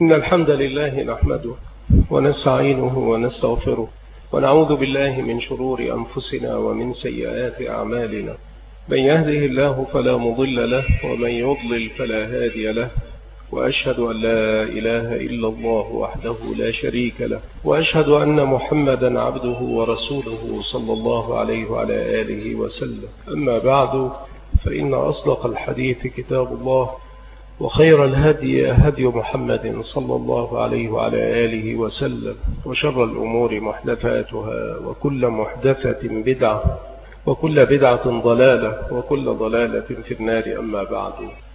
إن الحمد لله نحمده ونستعينه ونستغفره ونعوذ بالله من شرور أنفسنا ومن سيئات أعمالنا. من يهده الله فلا مضل له ومن يضلل فلا هادي له، وأشهد أن لا إله إلا الله وحده لا شريك له، وأشهد أن محمدا عبده ورسوله صلى الله عليه وعلى آله وسلم. أما بعد، فإن أصدق الحديث كتاب الله، وخير الهدي هدي محمد صلى الله عليه وعلى آله وسلم، وشر الأمور محدثاتها، وكل محدثة بدعة، وكل بدعة ضلالة، وكل ضلالة في النار. أما بعد،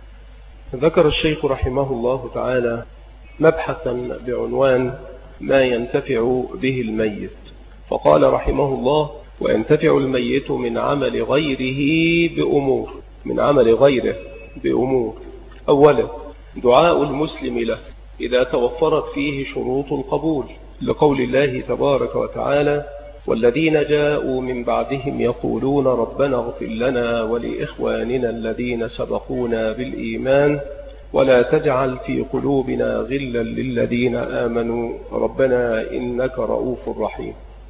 ذكر الشيخ رحمه الله تعالى مبحثا بعنوان ما ينتفع به الميت، فقال رحمه الله: وينتفع الميت من عمل غيره بأمور. من عمل غيره بأمور: أولا، دعاء المسلم له إذا توفرت فيه شروط القبول، لقول الله تبارك وتعالى: والذين جاءوا من بعدهم يقولون ربنا اغفر لنا ولإخواننا الذين سبقونا بالإيمان ولا تجعل في قلوبنا غلا للذين آمنوا ربنا إنك رؤوف رحيم.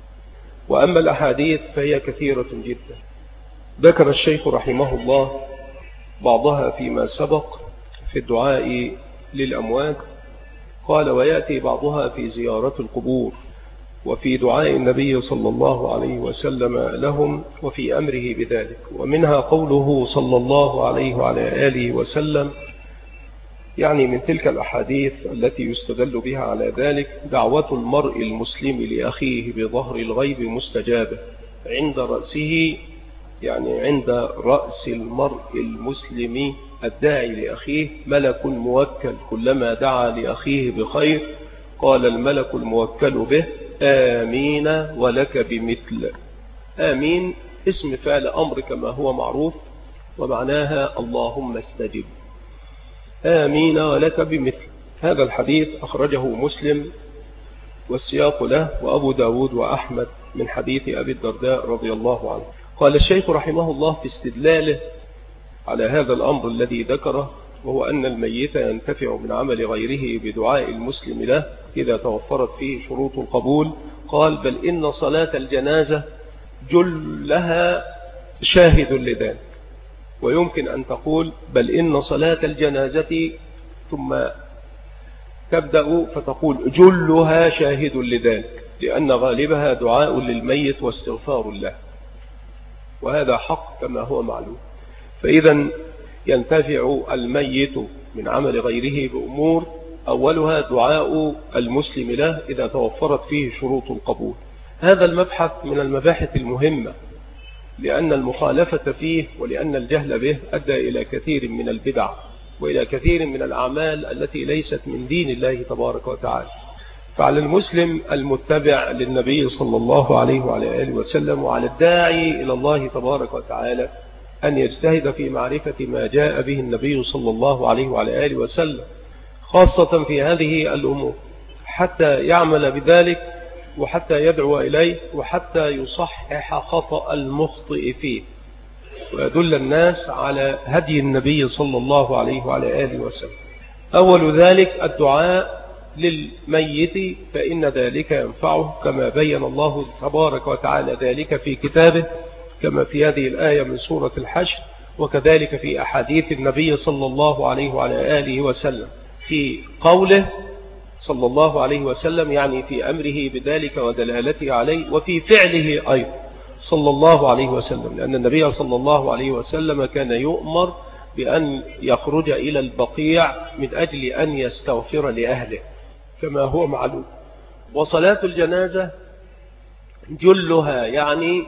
وأما الأحاديث فهي كثيرة جدا، ذكر الشيخ رحمه الله بعضها فيما سبق في الدعاء للأموات. قال: ويأتي بعضها في زيارة القبور، وفي دعاء النبي صلى الله عليه وسلم لهم، وفي أمره بذلك. ومنها قوله صلى الله عليه وعلى آله وسلم، يعني من تلك الأحاديث التي يستدل بها على ذلك: دعوة المرء المسلم لأخيه بظهر الغيب مستجابة عند رأسه، يعني عند رأس المرء المسلم الداعي لأخيه ملك موكل، كلما دعا لأخيه بخير قال الملك الموكل به: آمين ولك بمثل. آمين اسم فعل أمر كما هو معروف، ومعناها اللهم استجب. آمين ولك بمثل. هذا الحديث أخرجه مسلم والسياق له، وأبو داود وأحمد من حديث أبي الدرداء رضي الله عنه. قال الشيخ رحمه الله في استدلاله على هذا الأمر الذي ذكره، وهو أن الميت ينتفع من عمل غيره بدعاء المسلم له إذا توفرت فيه شروط القبول، قال: بل إن صلاة الجنازة جلها شاهد لذلك. ويمكن أن تقول: بل إن صلاة الجنازة، ثم تبدأ فتقول: جلها شاهد لذلك، لأن غالبها دعاء للميت واستغفار له، وهذا حق كما هو معلوم. فإذا ينتفع الميت من عمل غيره بأمور، أولها دعاء المسلم له إذا توفرت فيه شروط القبول. هذا المبحث من المباحث المهمة، لأن المخالفة فيه ولأن الجهل به أدى إلى كثير من البدع وإلى كثير من الأعمال التي ليست من دين الله تبارك وتعالى. فعلى المسلم المتبع للنبي صلى الله عليه وعلى آله وسلم، وعلى الداعي إلى الله تبارك وتعالى، أن يجتهد في معرفة ما جاء به النبي صلى الله عليه وعلى آله وسلم، خاصة في هذه الأمور، حتى يعمل بذلك، وحتى يدعو إليه، وحتى يصحح خطأ المخطئ فيه، ويدل الناس على هدي النبي صلى الله عليه وعلى آله وسلم. أول ذلك الدعاء للميت، فإن ذلك ينفعه كما بين الله تبارك وتعالى ذلك في كتابه، كما في هذه الآية من سورة الحشر، وكذلك في أحاديث النبي صلى الله عليه وعلى آله وسلم في قوله صلى الله عليه وسلم، يعني في أمره بذلك ودلالته عليه، وفي فعله أيضا صلى الله عليه وسلم، لأن النبي صلى الله عليه وسلم كان يؤمر بأن يخرج إلى البقيع من أجل أن يستغفر لأهله كما هو معلوم. وصلاة الجنازة جلها، يعني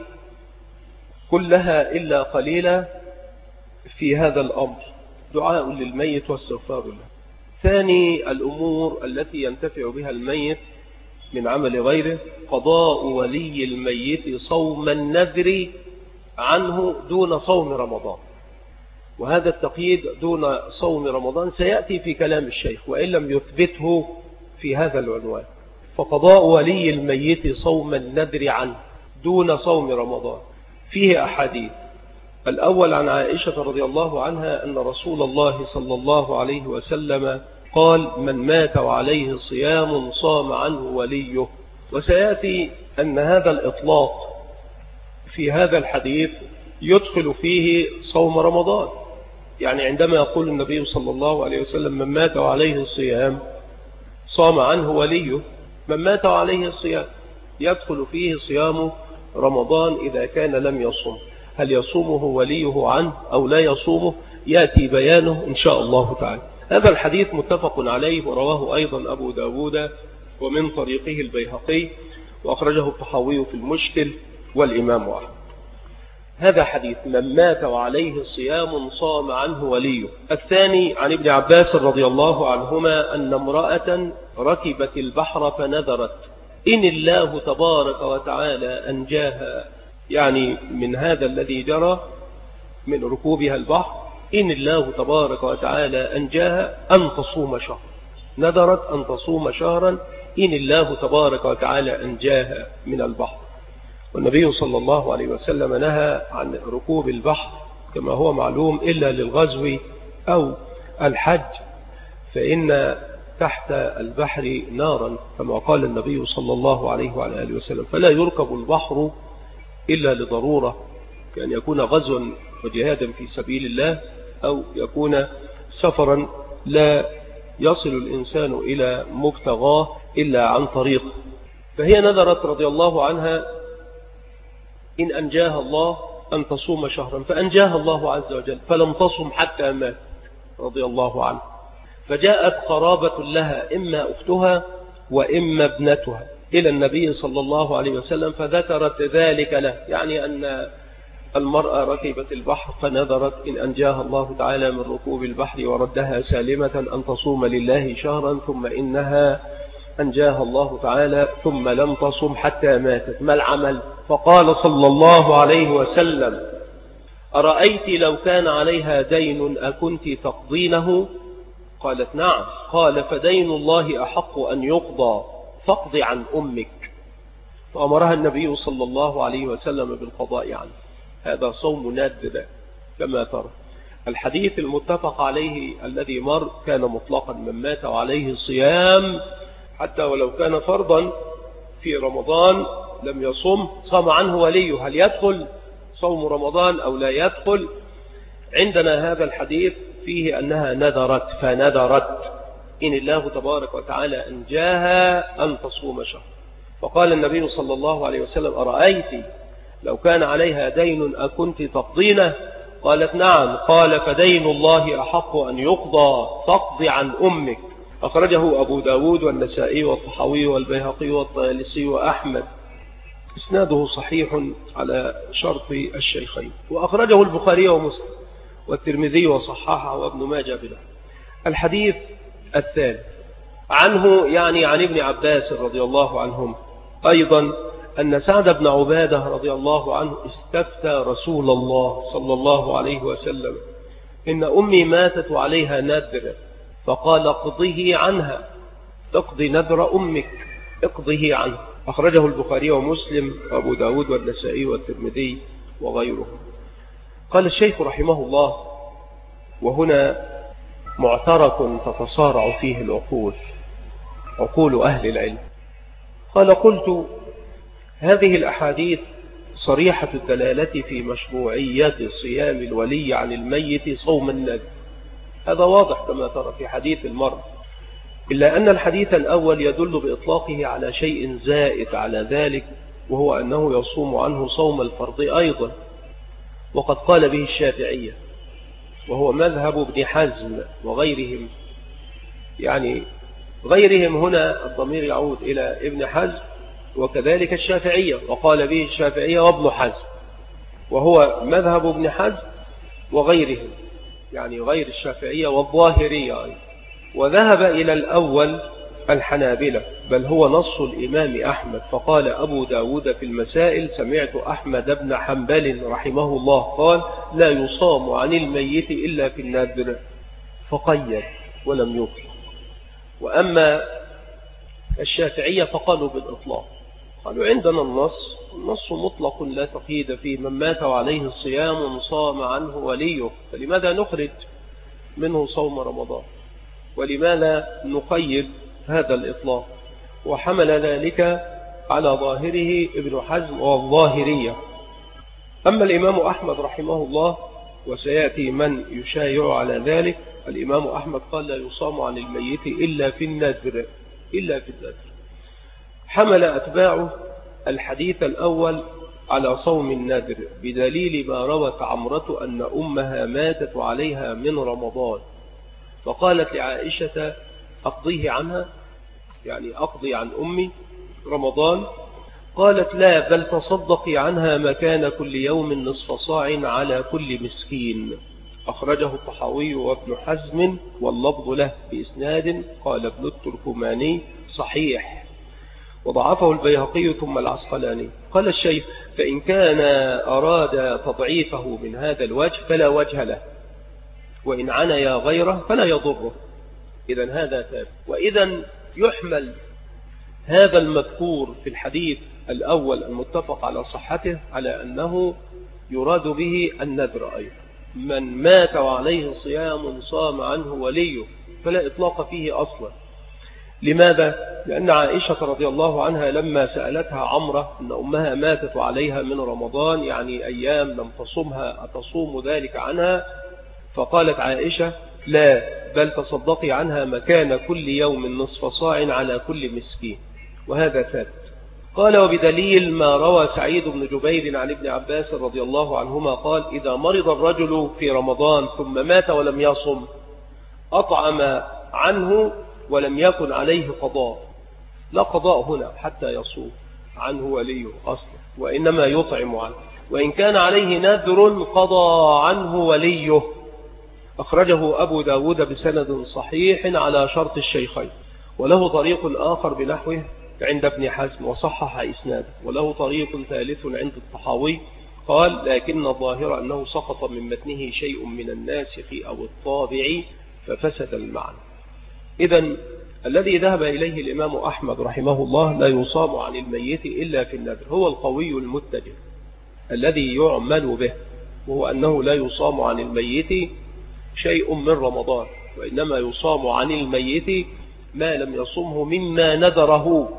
كلها إلا قليلا في هذا الأمر، دعاء للميت واستغفار له. ثاني الأمور التي ينتفع بها الميت من عمل غيره: قضاء ولي الميت صوم النذر عنه دون صوم رمضان. وهذا التقييد دون صوم رمضان سيأتي في كلام الشيخ، وإن لم يثبته في هذا العنوان. فقضاء ولي الميت صوم النذر عنه دون صوم رمضان فيه أحاديث. الأول عن عائشة رضي الله عنها أن رسول الله صلى الله عليه وسلم قال من مات وعليه صيام صام عنه وليه. وسيأتي أن هذا الإطلاق في هذا الحديث يدخل فيه صوم رمضان. يعني عندما يقول النبي صلى الله عليه وسلم من مات وعليه الصيام صام عنه وليه، من مات وعليه الصيام يدخل فيه صيام رمضان إذا كان لم يصوم. هل يصومه وليه عنه أو لا يصومه؟ يأتي بيانه إن شاء الله تعالى. هذا الحديث متفق عليه، ورواه أيضا أبو داود ومن طريقه البيهقي، وأخرجه الطحاوي في المشكل والإمام أحمد. هذا حديث من مات وعليه صيام صام عنه وليه. الثاني عن ابن عباس رضي الله عنهما أن امرأة ركبت البحر فنذرت إن الله تبارك وتعالى أنجاها، يعني من هذا الذي جرى من ركوبها البحر، إن الله تبارك وتعالى أنجاها أن تصوم شهر. نذرت أن تصوم شهرا إن الله تبارك وتعالى أنجاها من البحر. والنبي صلى الله عليه وسلم نهى عن ركوب البحر كما هو معلوم إلا للغزو أو الحج، فإن تحت البحر نارا كما قال النبي صلى الله عليه وعلى آله وسلم، فلا يركب البحر إلا لضرورة، كأن يكون غزوا وجهادا في سبيل الله، أو يكون سفرا لا يصل الإنسان إلى مبتغاه إلا عن طريقه. فهي نذرت رضي الله عنها إن أنجاها الله أن تصوم شهرا، فأنجاها الله عز وجل فلم تصم حتى ماتت رضي الله عنها. فجاءت قرابة لها إما أختها وإما ابنتها إلى النبي صلى الله عليه وسلم فذكرت ذلك له، يعني أن المرأة ركبت البحر فنذرت إن أنجاها الله تعالى من ركوب البحر وردها سالمة أن تصوم لله شهرا، ثم إنها أنجاها الله تعالى ثم لم تصم حتى ماتت. ما العمل؟ فقال صلى الله عليه وسلم أرأيت لو كان عليها دين أكنت تقضينه؟ قالت نعم. قال فدين الله أحق أن يقضى فاقض عن أمك. فأمرها النبي صلى الله عليه وسلم بالقضاء عنه. هذا صوم نادر كما ترى. الحديث المتفق عليه الذي مر كان مطلقا، من مات وعليه صيام حتى ولو كان فرضا في رمضان لم يصم صام عنه وليه. هل يدخل صوم رمضان أو لا يدخل؟ عندنا هذا الحديث فيه أنها نذرت فنذرت إن الله تبارك وتعالى أنجاها أن تصوم شهر. فقال النبي صلى الله عليه وسلم أرأيت لو كان عليها دين أكنت تقضينه؟ قالت نعم. قال فدين الله أحق أن يقضى فاقض عن أمك. أخرجه أبو داود والنسائي والطحاوي والبيهقي والطيالسي وأحمد، إسناده صحيح على شرط الشيخين، وأخرجه البخاري ومسلم والترمذي وصححه وابن ماجه بله. الحديث الثالث عنه يعني عن ابن عباس رضي الله عنهم أيضا أن سعد بن عبادة رضي الله عنه استفتى رسول الله صلى الله عليه وسلم إن أمي ماتت وعليها نذر، فقال اقضه عنها، اقضي نذر أمك، اقضه عنها. أخرجه البخاري ومسلم وأبو داود والنسائي والترمذي وغيره. قال الشيخ رحمه الله وهنا معترك تتصارع فيه العقول، عقول أهل العلم. قال قلت هذه الأحاديث صريحة الدلالة في مشروعية صيام الولي عن الميت صوم النذر، هذا واضح كما ترى في حديث المرء، إلا أن الحديث الأول يدل بإطلاقه على شيء زائد على ذلك، وهو أنه يصوم عنه صوم الفرض أيضا، وقد قال به الشافعية وهو مذهب ابن حزم وغيرهم. يعني غيرهم هنا الضمير يعود إلى ابن حزم وكذلك الشافعية، وقال به الشافعية وابن حزم، وهو مذهب ابن حزم وغيرهم، يعني غير الشافعية والظاهرية أيضا. وذهب إلى الأول الحنابلة، بل هو نص الإمام أحمد. فقال أبو داود في المسائل سمعت أحمد بن حنبل رحمه الله قال لا يصام عن الميت إلا في النذر، فقيد ولم يطلق. وأما الشافعية فقالوا بالإطلاق، قالوا عندنا النص مطلق لا تقييد فيه، من مات وعليه الصيام صام عنه وليه، فلماذا نخرج منه صوم رمضان؟ ولماذا نقيد هذا الإطلاق؟ وحمل ذلك على ظاهره ابن حزم والظاهرية. أما الإمام أحمد رحمه الله، وسيأتي من يشايع على ذلك، الإمام أحمد قال لا يصام عن الميت إلا في النذر، إلا في النذر. حمل أتباعه الحديث الأول على صوم النذر بدليل ما روت عمرة أن أمها ماتت عليها من رمضان، فقالت لعائشة أقضيه عنها، يعني أقضي عن أمي رمضان. قالت لا، بل تصدقي عنها مكان كل يوم نصف صاع على كل مسكين. أخرجه الطحاوي وابن حزم واللفظ له بإسناد، قال ابن التركماني صحيح، وضعفه البيهقي ثم العسقلاني. قال الشيخ فإن كان أراد تضعيفه من هذا الوجه فلا وجه له، وإن عنيا غيره فلا يضره، إذن هذا ثابت. وإذن يحمل هذا المذكور في الحديث الأول المتفق على صحته على أنه يراد به النذر أيضا. من مات وعليه صيام صام عنه وليه، فلا إطلاق فيه أصلا. لماذا؟ لأن عائشة رضي الله عنها لما سألتها عمرة أن أمها ماتت عليها من رمضان، يعني أيام لم تصمها، أتصوم ذلك عنها؟ فقالت عائشة لا، بل تصدقي عنها مكان كل يوم نصف صاع على كل مسكين، وهذا ثابت. قال وبدليل ما روى سعيد بن جبير عن ابن عباس رضي الله عنهما قال إذا مرض الرجل في رمضان ثم مات ولم يصم أطعم عنه ولم يكن عليه قضاء، لا قضاء هنا حتى يصوم عنه وليه أصلا، وإنما يطعم عنه، وإن كان عليه نذر قضى عنه وليه. أخرجه أبو داود بسند صحيح على شرط الشيخين، وله طريق آخر بنحوه عند ابن حزم وصحح إسناده، وله طريق ثالث عند الطحاوي قال لكن الظاهر أنه سقط من متنه شيء من الناسخ أو الطابع ففسد المعنى. إذن الذي ذهب إليه الإمام أحمد رحمه الله لا يصام عن الميت إلا في النذر هو القوي المتجه الذي يعمل به، وهو أنه لا يصام عن الميت شيء من رمضان، وإنما يصام عن الميت ما لم يصمه مما نذره،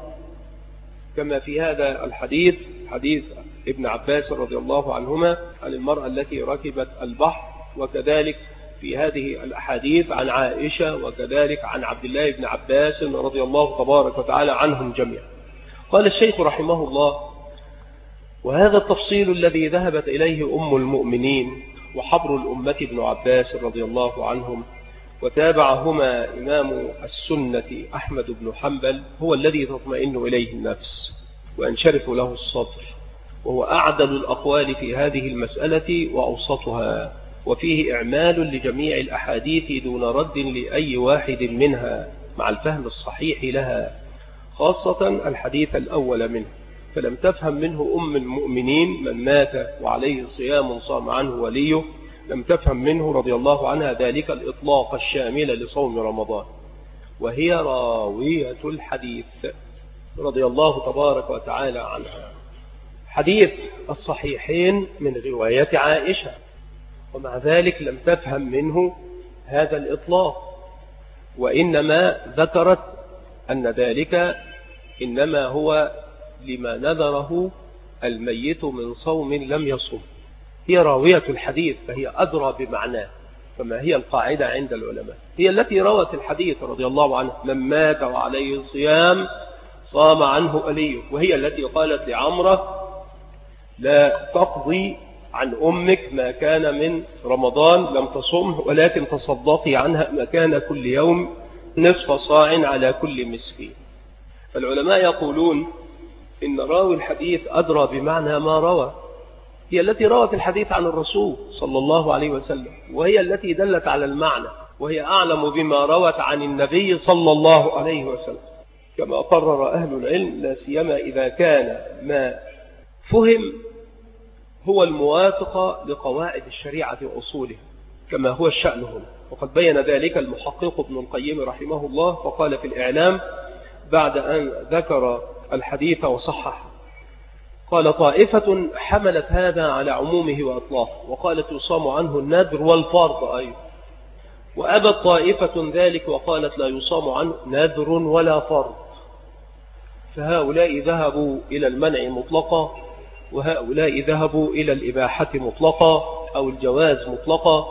كما في هذا الحديث حديث ابن عباس رضي الله عنهما عن المرأة التي ركبت البحر، وكذلك في هذه الأحاديث عن عائشة، وكذلك عن عبد الله بن عباس رضي الله تبارك وتعالى عنهم جميعا. قال الشيخ رحمه الله وهذا التفصيل الذي ذهبت إليه أم المؤمنين وحبر الأمة ابن عباس رضي الله عنهم وتابعهما إمام السنة أحمد بن حنبل هو الذي تطمئن إليه النفس وينشرف له الصدر، وهو أعدل الأقوال في هذه المسألة وأوسطها، وفيه إعمال لجميع الأحاديث دون رد لأي واحد منها مع الفهم الصحيح لها، خاصة الحديث الأول منه. فلم تفهم منه أم المؤمنين من مات وعليه صيام صام عنه وليه، لم تفهم منه رضي الله عنها ذلك الإطلاق الشامل لصوم رمضان، وهي راوية الحديث رضي الله تبارك وتعالى عنها. حديث الصحيحين من رواية عائشة، ومع ذلك لم تفهم منه هذا الإطلاق، وإنما ذكرت أن ذلك إنما هو لما نذره الميت من صوم لم يصم. هي راوية الحديث فهي أدرى بمعناه، فما هي القاعدة عند العلماء؟ هي التي روت الحديث رضي الله عنه من مات وعليه الصيام صام عنه وليه، وهي التي قالت لعمرة لا تقضي عن أمك ما كان من رمضان لم تصمه، ولكن تصدقي عنها ما كان كل يوم نصف صاع على كل مسكين. فالعلماء يقولون إن راوي الحديث أدرى بمعنى ما روى، هي التي روت الحديث عن الرسول صلى الله عليه وسلم، وهي التي دلت على المعنى، وهي أعلم بما روت عن النبي صلى الله عليه وسلم، كما قرر أهل العلم، لا سيما إذا كان ما فهم هو الموافق لقواعد الشريعة وأصولها كما هو الشأن هنا. وقد بين ذلك المحقق ابن القيم رحمه الله فقال في الإعلام بعد أن ذكر الحديث وصحح، قال طائفة حملت هذا على عمومه وأطلاقه، وقالت يصام عنه النذر والفرض أيضا، وأبت طائفة ذلك وقالت لا يصام عنه نذر ولا فرض. فهؤلاء ذهبوا إلى المنع مطلقا، وهؤلاء ذهبوا إلى الإباحة مطلقا أو الجواز مطلقا،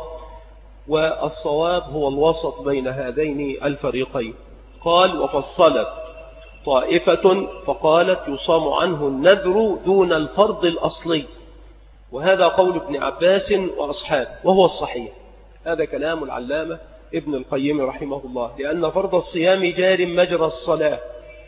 والصواب هو الوسط بين هذين الفريقين. قال وفصلت طائفة فقالت يصام عنه النذر دون الفرض الأصلي، وهذا قول ابن عباس وأصحابه وهو الصحيح. هذا كلام العلامة ابن القيم رحمه الله، لأن فرض الصيام جار مجرى الصلاة،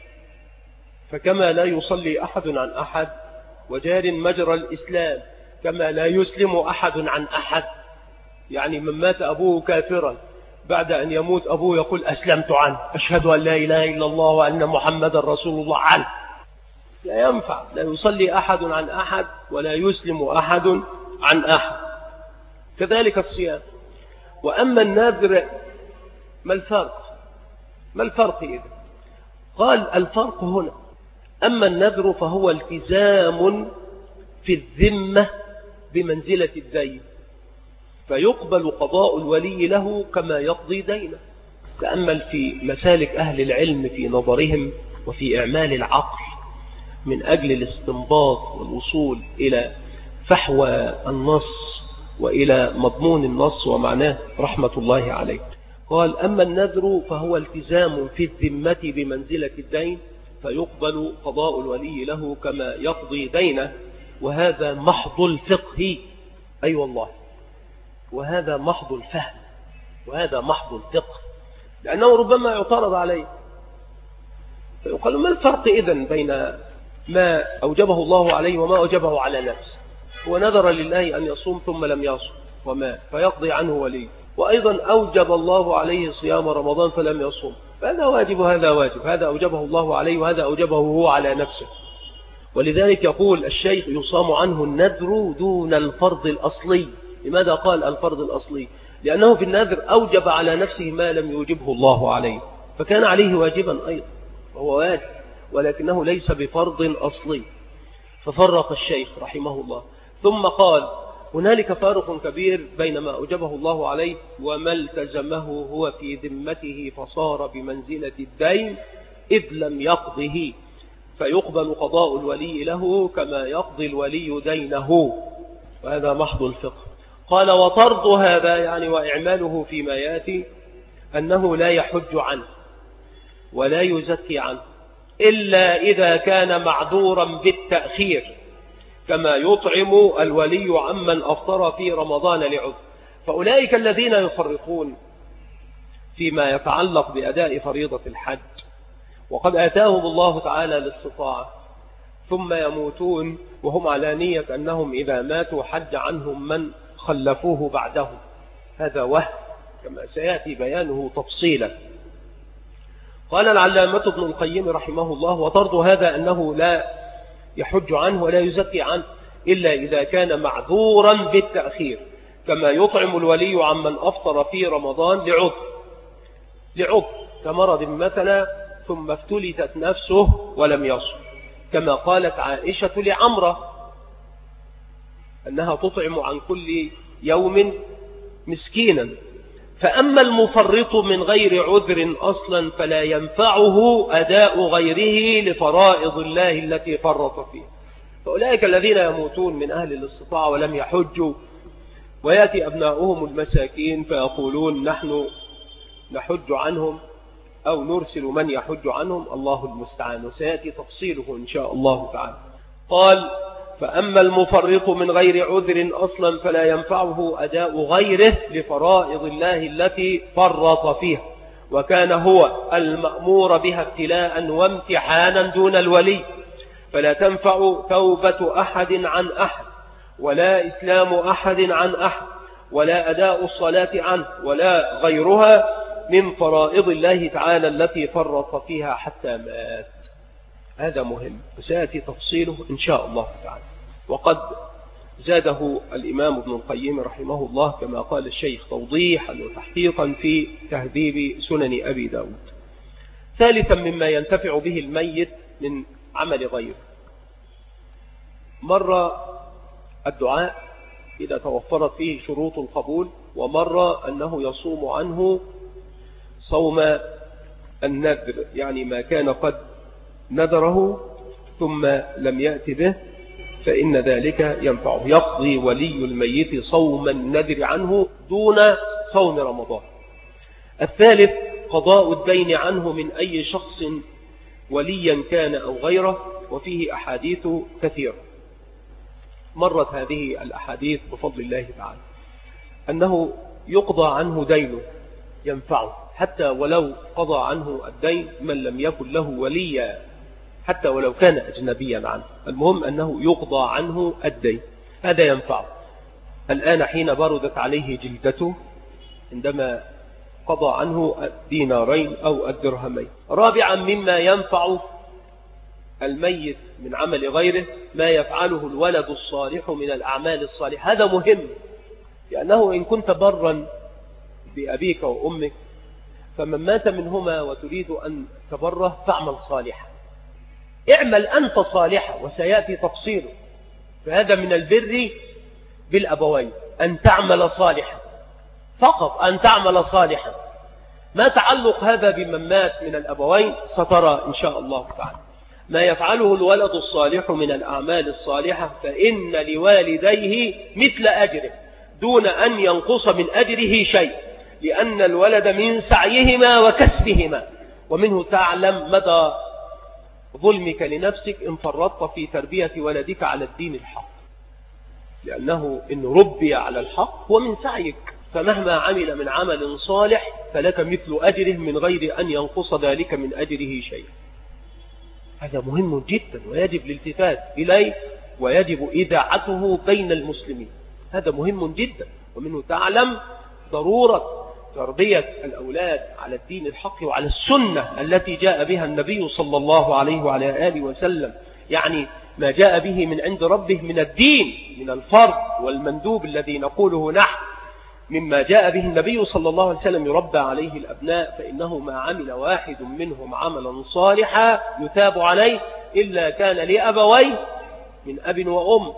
فكما لا يصلي أحد عن أحد، وجار مجرى الإسلام كما لا يسلم أحد عن أحد. يعني من مات أبوه كافرا بعد أن يموت أبوه يقول أسلمت عنه، أشهد أن لا إله إلا الله وأن محمد رسول الله عنه، لا ينفع، لا يصلي أحد عن أحد ولا يسلم أحد عن أحد. كذلك الصيام. وأما النذر ما الفرق؟ ما الفرق إذا؟ قال الفرق هنا أما النذر فهو التزام في الذمة بمنزلة الدين، فيقبل قضاء الولي له كما يقضي دينه. تأمل في مسالك أهل العلم في نظرهم وفي إعمال العقل من أجل الاستنباط والوصول إلى فحوى النص وإلى مضمون النص ومعناه رحمة الله عليه. قال أما النذر فهو التزام في الذمة بمنزلة الدين، فيقبل قضاء الولي له كما يقضي دينه، وهذا محض الفقه. أي والله، وهذا محض الفهم، وهذا محض الفقه، لأنه ربما يعترض عليه فيقال ما الفرق إذن بين ما أوجبه الله عليه وما أوجبه على نفسه؟ هو نذر لله أن يصوم ثم لم يصوم وما فيقضي عنه ولي، وأيضا أوجب الله عليه صيام رمضان فلم يصوم، فهذا واجب وهذا واجب، هذا أوجبه الله عليه وهذا أوجبه هو على نفسه. ولذلك يقول الشيخ يصام عنه النذر دون الفرض الأصلي. لماذا قال الفرض الأصلي؟ لأنه في النذر أوجب على نفسه ما لم يوجبه الله عليه، فكان عليه واجبا أيضا، وهو واجب ولكنه ليس بفرض أصلي. ففرق الشيخ رحمه الله، ثم قال هنالك فارق كبير بين ما أوجبه الله عليه وما التزمه هو في ذمته فصار بمنزلة الدين إذ لم يقضه، فيقبل قضاء الولي له كما يقضي الولي دينه، وهذا محض الفقه. قال وطرد هذا يعني وإعماله فيما يأتي أنه لا يحج عنه ولا يزكي عنه إلا إذا كان معذورا بالتأخير، كما يطعم الولي عمن أفطر في رمضان لعذر. فأولئك الذين يفرطون فيما يتعلق بأداء فريضة الحج وقد آتاهم الله تعالى الاستطاعة، ثم يموتون وهم على نية أنهم إذا ماتوا حج عنهم من خلفوه بعدهم، هذا وهم كما سيأتي بيانه تفصيلا. قال العلامة ابن القيم رحمه الله وطرد هذا أنه لا يحج عنه ولا يزكي عنه إلا إذا كان معذورا بالتأخير، كما يطعم الولي عمن أفطر في رمضان لعذر كمرض مثلا ثم افتلتت نفسه ولم يصم، كما قالت عائشة لعمرة أنها تطعم عن كل يوم مسكينا. فأما المفرط من غير عذر أصلا فلا ينفعه أداء غيره لفرائض الله التي فرط فيه. فأولئك الذين يموتون من أهل الاستطاعة ولم يحجوا، ويأتي أبناؤهم المساكين فيقولون نحن نحج عنهم أو نرسل من يحج عنهم، الله المستعان، وسيأتي تفصيله إن شاء الله تعالى. قال فأما المفرط من غير عذر أصلا فلا ينفعه أداء غيره لفرائض الله التي فرط فيها، وكان هو المأمور بها ابتلاء وامتحانا دون الولي، فلا تنفع توبة أحد عن أحد ولا إسلام أحد عن أحد ولا أداء الصلاة عنه ولا غيرها من فرائض الله تعالى التي فرط فيها حتى مات. هذا مهم سيأتي تفصيله إن شاء الله تعالى. وقد زاده الإمام ابن القيم رحمه الله كما قال الشيخ توضيحا وتحقيقا في تهذيب سنن أبي داود. ثالثا مما ينتفع به الميت من عمل غيره، مرة الدعاء إذا توفرت فيه شروط القبول ومرة أنه يصوم عنه صوم النذر، يعني ما كان قد نذره ثم لم يأتي به فإن ذلك ينفعه. يقضي ولي الميت صوم النذر عنه دون صوم رمضان. الثالث قضاء الدين عنه من أي شخص وليا كان أو غيره، وفيه أحاديث كثيرة. مرت هذه الأحاديث بفضل الله تعالى أنه يقضى عنه دينه ينفعه، حتى ولو قضى عنه الدين من لم يكن له وليا، حتى ولو كان أجنبيا عنه، المهم أنه يقضى عنه الدين، هذا ينفعه. الآن حين بردت عليه جلدته عندما قضى عنه الدينارين أو الدرهمين. رابعا مما ينفع الميت من عمل غيره ما يفعله الولد الصالح من الأعمال الصالحة. هذا مهم، لأنه إن كنت برا بأبيك وأمك فمن مات منهما وتريد أن تبره فاعمل صالحا، اعمل أنت صالحا وسيأتي تفصيله. فهذا من البر بالأبوين أن تعمل صالحا، فقط أن تعمل صالحا. ما تعلق هذا بمن مات من الأبوين سترى إن شاء الله تعالى. ما يفعله الولد الصالح من الأعمال الصالحة فإن لوالديه مثل أجره دون أن ينقص من أجره شيء، لأن الولد من سعيهما وكسبهما. ومنه تعلم مدى ظلمك لنفسك إن فرطت في تربية ولدك على الدين الحق، لأنه إن ربي على الحق هو من سعيك، فمهما عمل من عمل صالح فلك مثل أجره من غير أن ينقص ذلك من أجره شيء. هذا مهم جدا ويجب الالتفات إليه ويجب إذاعته بين المسلمين، هذا مهم جدا. ومنه تعلم ضرورة تربية الأولاد على الدين الحق وعلى السنة التي جاء بها النبي صلى الله عليه وعلى آله وسلم، يعني ما جاء به من عند ربه من الدين، من الفرض والمندوب الذي نقوله نحن، مما جاء به النبي صلى الله عليه وسلم يربى عليه الأبناء. فإنه ما عمل واحد منهم عملا صالحا يثاب عليه إلا كان لأبويه من أب وأم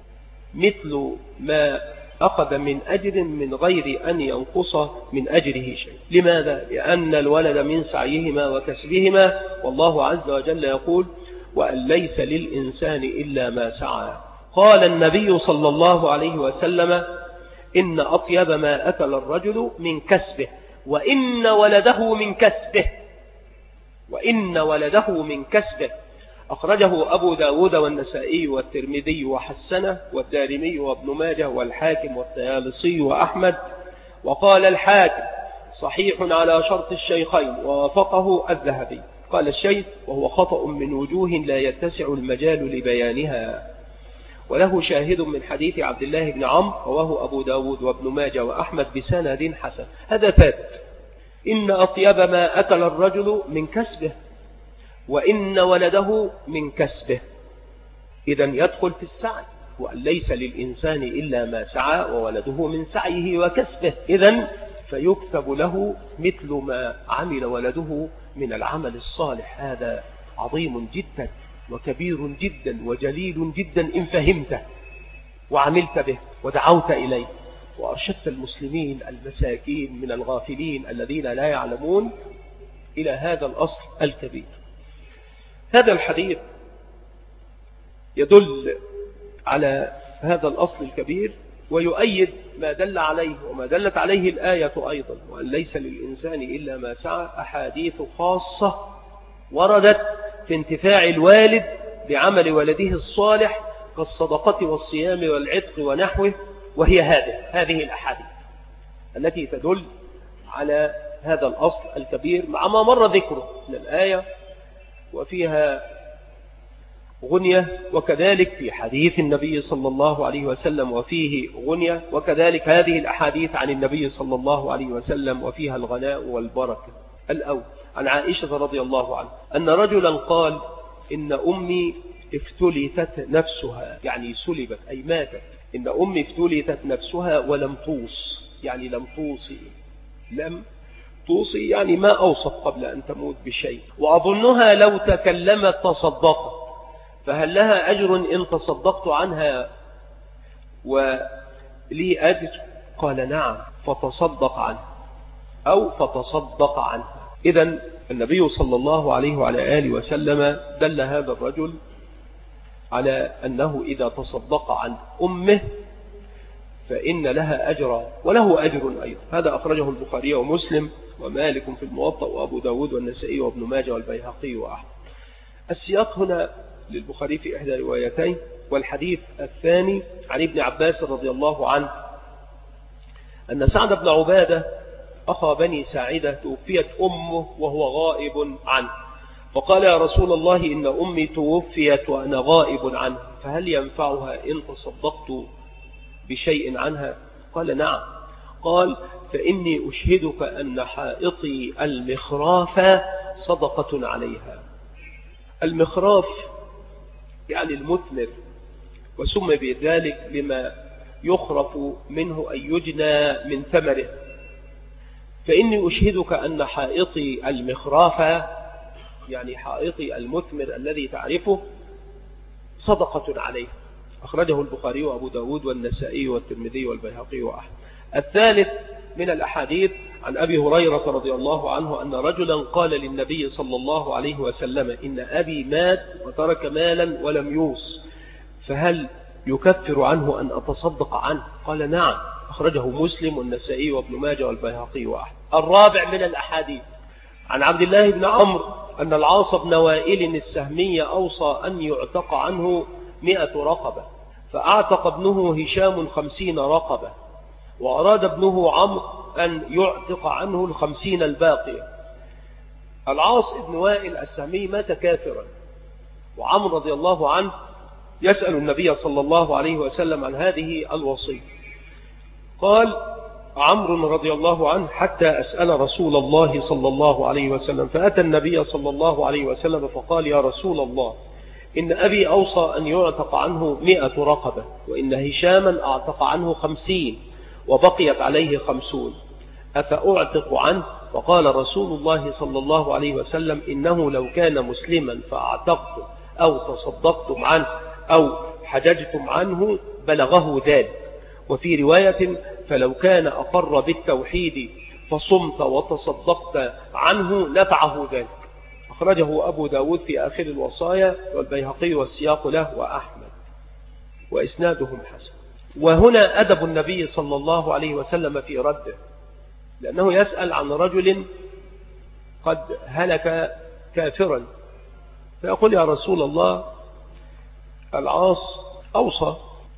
مثل ما أخذ من أجر من غير أن ينقص من أجره شيء. لماذا؟ لأن الولد من سعيهما وكسبهما، والله عز وجل يقول وأن ليس للإنسان إلا ما سعى. قال النبي صلى الله عليه وسلم إن أطيب ما أكل الرجل من كسبه وإن ولده من كسبه، وإن ولده من كسبه. أخرجه أبو داود والنسائي والترمذي وحسنه والدارمي وابن ماجه والحاكم والطيالسي وأحمد. وقال الحاكم صحيح على شرط الشيخين ووافقه الذهبي. قال الشيخ وهو خطأ من وجوه لا يتسع المجال لبيانها، وله شاهد من حديث عبد الله بن عمرو رواه أبو داود وابن ماجه وأحمد بسند حسن. هذا ثابت، إن أطيب ما أكل الرجل من كسبه وإن ولده من كسبه، إذن يدخل في السعي، وأن ليس للإنسان إلا ما سعى وولده من سعيه وكسبه، إذن فيكتب له مثل ما عمل ولده من العمل الصالح. هذا عظيم جدا وكبير جدا وجليل جدا إن فهمته وعملت به ودعوت إليه وأرشدت المسلمين المساكين من الغافلين الذين لا يعلمون إلى هذا الأصل الكبير. هذا الحديث يدل على هذا الأصل الكبير ويؤيد ما دل عليه وما دلت عليه الآية أيضا، وأن ليس للإنسان إلا ما سعى. أحاديث خاصة وردت في انتفاع الوالد بعمل ولده الصالح كالصدقة والصيام والعتق ونحوه، وهي هذه الأحاديث التي تدل على هذا الأصل الكبير مع ما مر ذكره من الآية، وفيها غنية، وكذلك في حديث النبي صلى الله عليه وسلم وفيه غنية، وكذلك هذه الأحاديث عن النبي صلى الله عليه وسلم وفيها الغناء والبركة. الأول عن عائشة رضي الله عنها أن رجلا قال إن أمي افتلتت نفسها، يعني سلبت أي ماتت. إن أمي افتلتت نفسها ولم توص، يعني لم توصي، لم توصي يعني ما أوصت قبل أن تموت بشيء، وأظنها لو تكلمت تصدقت، فهل لها أجر إن تصدقت عنها ولي أجر؟ قال نعم فتصدق عنه أو فتصدق عنه. إذن النبي صلى الله عليه وعلى آله وسلم دل هذا الرجل على أنه إذا تصدق عن أمه فإن لها أجرا وله أجر أيضا. هذا أخرجه البخاري ومسلم ومالك في الموطأ وأبو داود والنسائي وابن ماجه والبيهقي وأحمد. السياق هنا للبخاري في إحدى روايتين، والحديث الثاني عن ابن عباس رضي الله عنه أن سعد بن عبادة أخا بني ساعدة توفيت أمه وهو غائب عنه، فقال يا رسول الله إن أمي توفيت وأنا غائب عنه، فهل ينفعها إن تصدقت بشيء عنها؟ قال نعم. قال فإني أشهدك أن حائطي المخراف صدقة عليها. المخراف يعني المثمر، وسمي بذلك لما يخرف منه أي يجنى من ثمره. فإني أشهدك أن حائطي المخراف يعني حائطي المثمر الذي تعرفه صدقة عليه. أخرجه البخاري وأبو داود والنسائي والترمذي والبيهقي وأحمد. الثالث من الأحاديث عن أبي هريرة رضي الله عنه أن رجلا قال للنبي صلى الله عليه وسلم إن أبي مات وترك مالا ولم يوص، فهل يكفر عنه أن أتصدق عنه؟ قال نعم. أخرجه مسلم والنسائي وابن ماجه والبيهقي وأحمد. الرابع من الأحاديث عن عبد الله بن عمرو أن العاص بن وائل السهمي أوصى أن يعتق عنه 100 رقبة، فأعتق ابنه هشام 50 رقبة، وأراد ابنه عمرو أن يعتق عنه 50 الباقية. العاص بن وائل السهمي مات كافرا، وعمرو رضي الله عنه يسأل النبي صلى الله عليه وسلم عن هذه الوصية. قال عمرو رضي الله عنه حتى أسأل رسول الله صلى الله عليه وسلم، فأتى النبي صلى الله عليه وسلم فقال يا رسول الله إن أبي أوصى أن يعتق عنه 100 رقبة، وإن هشاما أعتق عنه 50 وبقيت عليه 50، أفأعتق عنه؟ فقال رسول الله صلى الله عليه وسلم إنه لو كان مسلما فأعتقت أو تصدقتم عنه أو حججتم عنه بلغه ذلك. وفي رواية فلو كان أقر بالتوحيد فصمت وتصدقت عنه نفعه ذلك. أخرجه أبو داود في آخر الوصايا والبيهقي والسياق له وأحمد، وإسنادهم حسن. وهنا أدب النبي صلى الله عليه وسلم في رده، لأنه يسأل عن رجل قد هلك كافرا، فيقول يا رسول الله العاص أوصى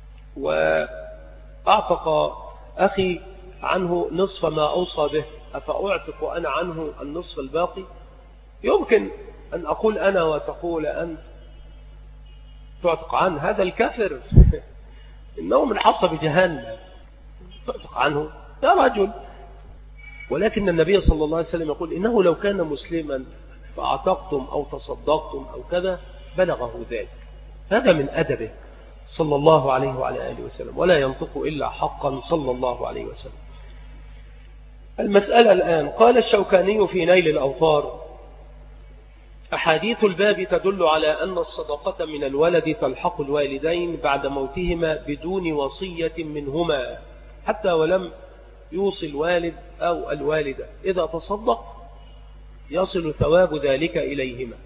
وأعتق أخي عنه نصف ما أوصى به، أفأعتق أنا عنه النصف الباقي؟ يمكن أن أقول أنا وتقول أنت تعتق عنه، هذا الكافر إنه من حصب جهنم تعتق عنه يا رجل. ولكن النبي صلى الله عليه وسلم يقول إنه لو كان مسلما فأعتقتم أو تصدقتم أو كذا بلغه ذلك. هذا من أدبه صلى الله عليه وعلى آله وسلم، ولا ينطق إلا حقا صلى الله عليه وسلم. المسألة الآن قال الشوكاني في نيل الأوطار أحاديث الباب تدل على أن الصدقة من الولد تلحق الوالدين بعد موتهما بدون وصية منهما، حتى ولم يوصي الوالد أو الوالدة، إذا تصدق يصل ثواب ذلك إليهما.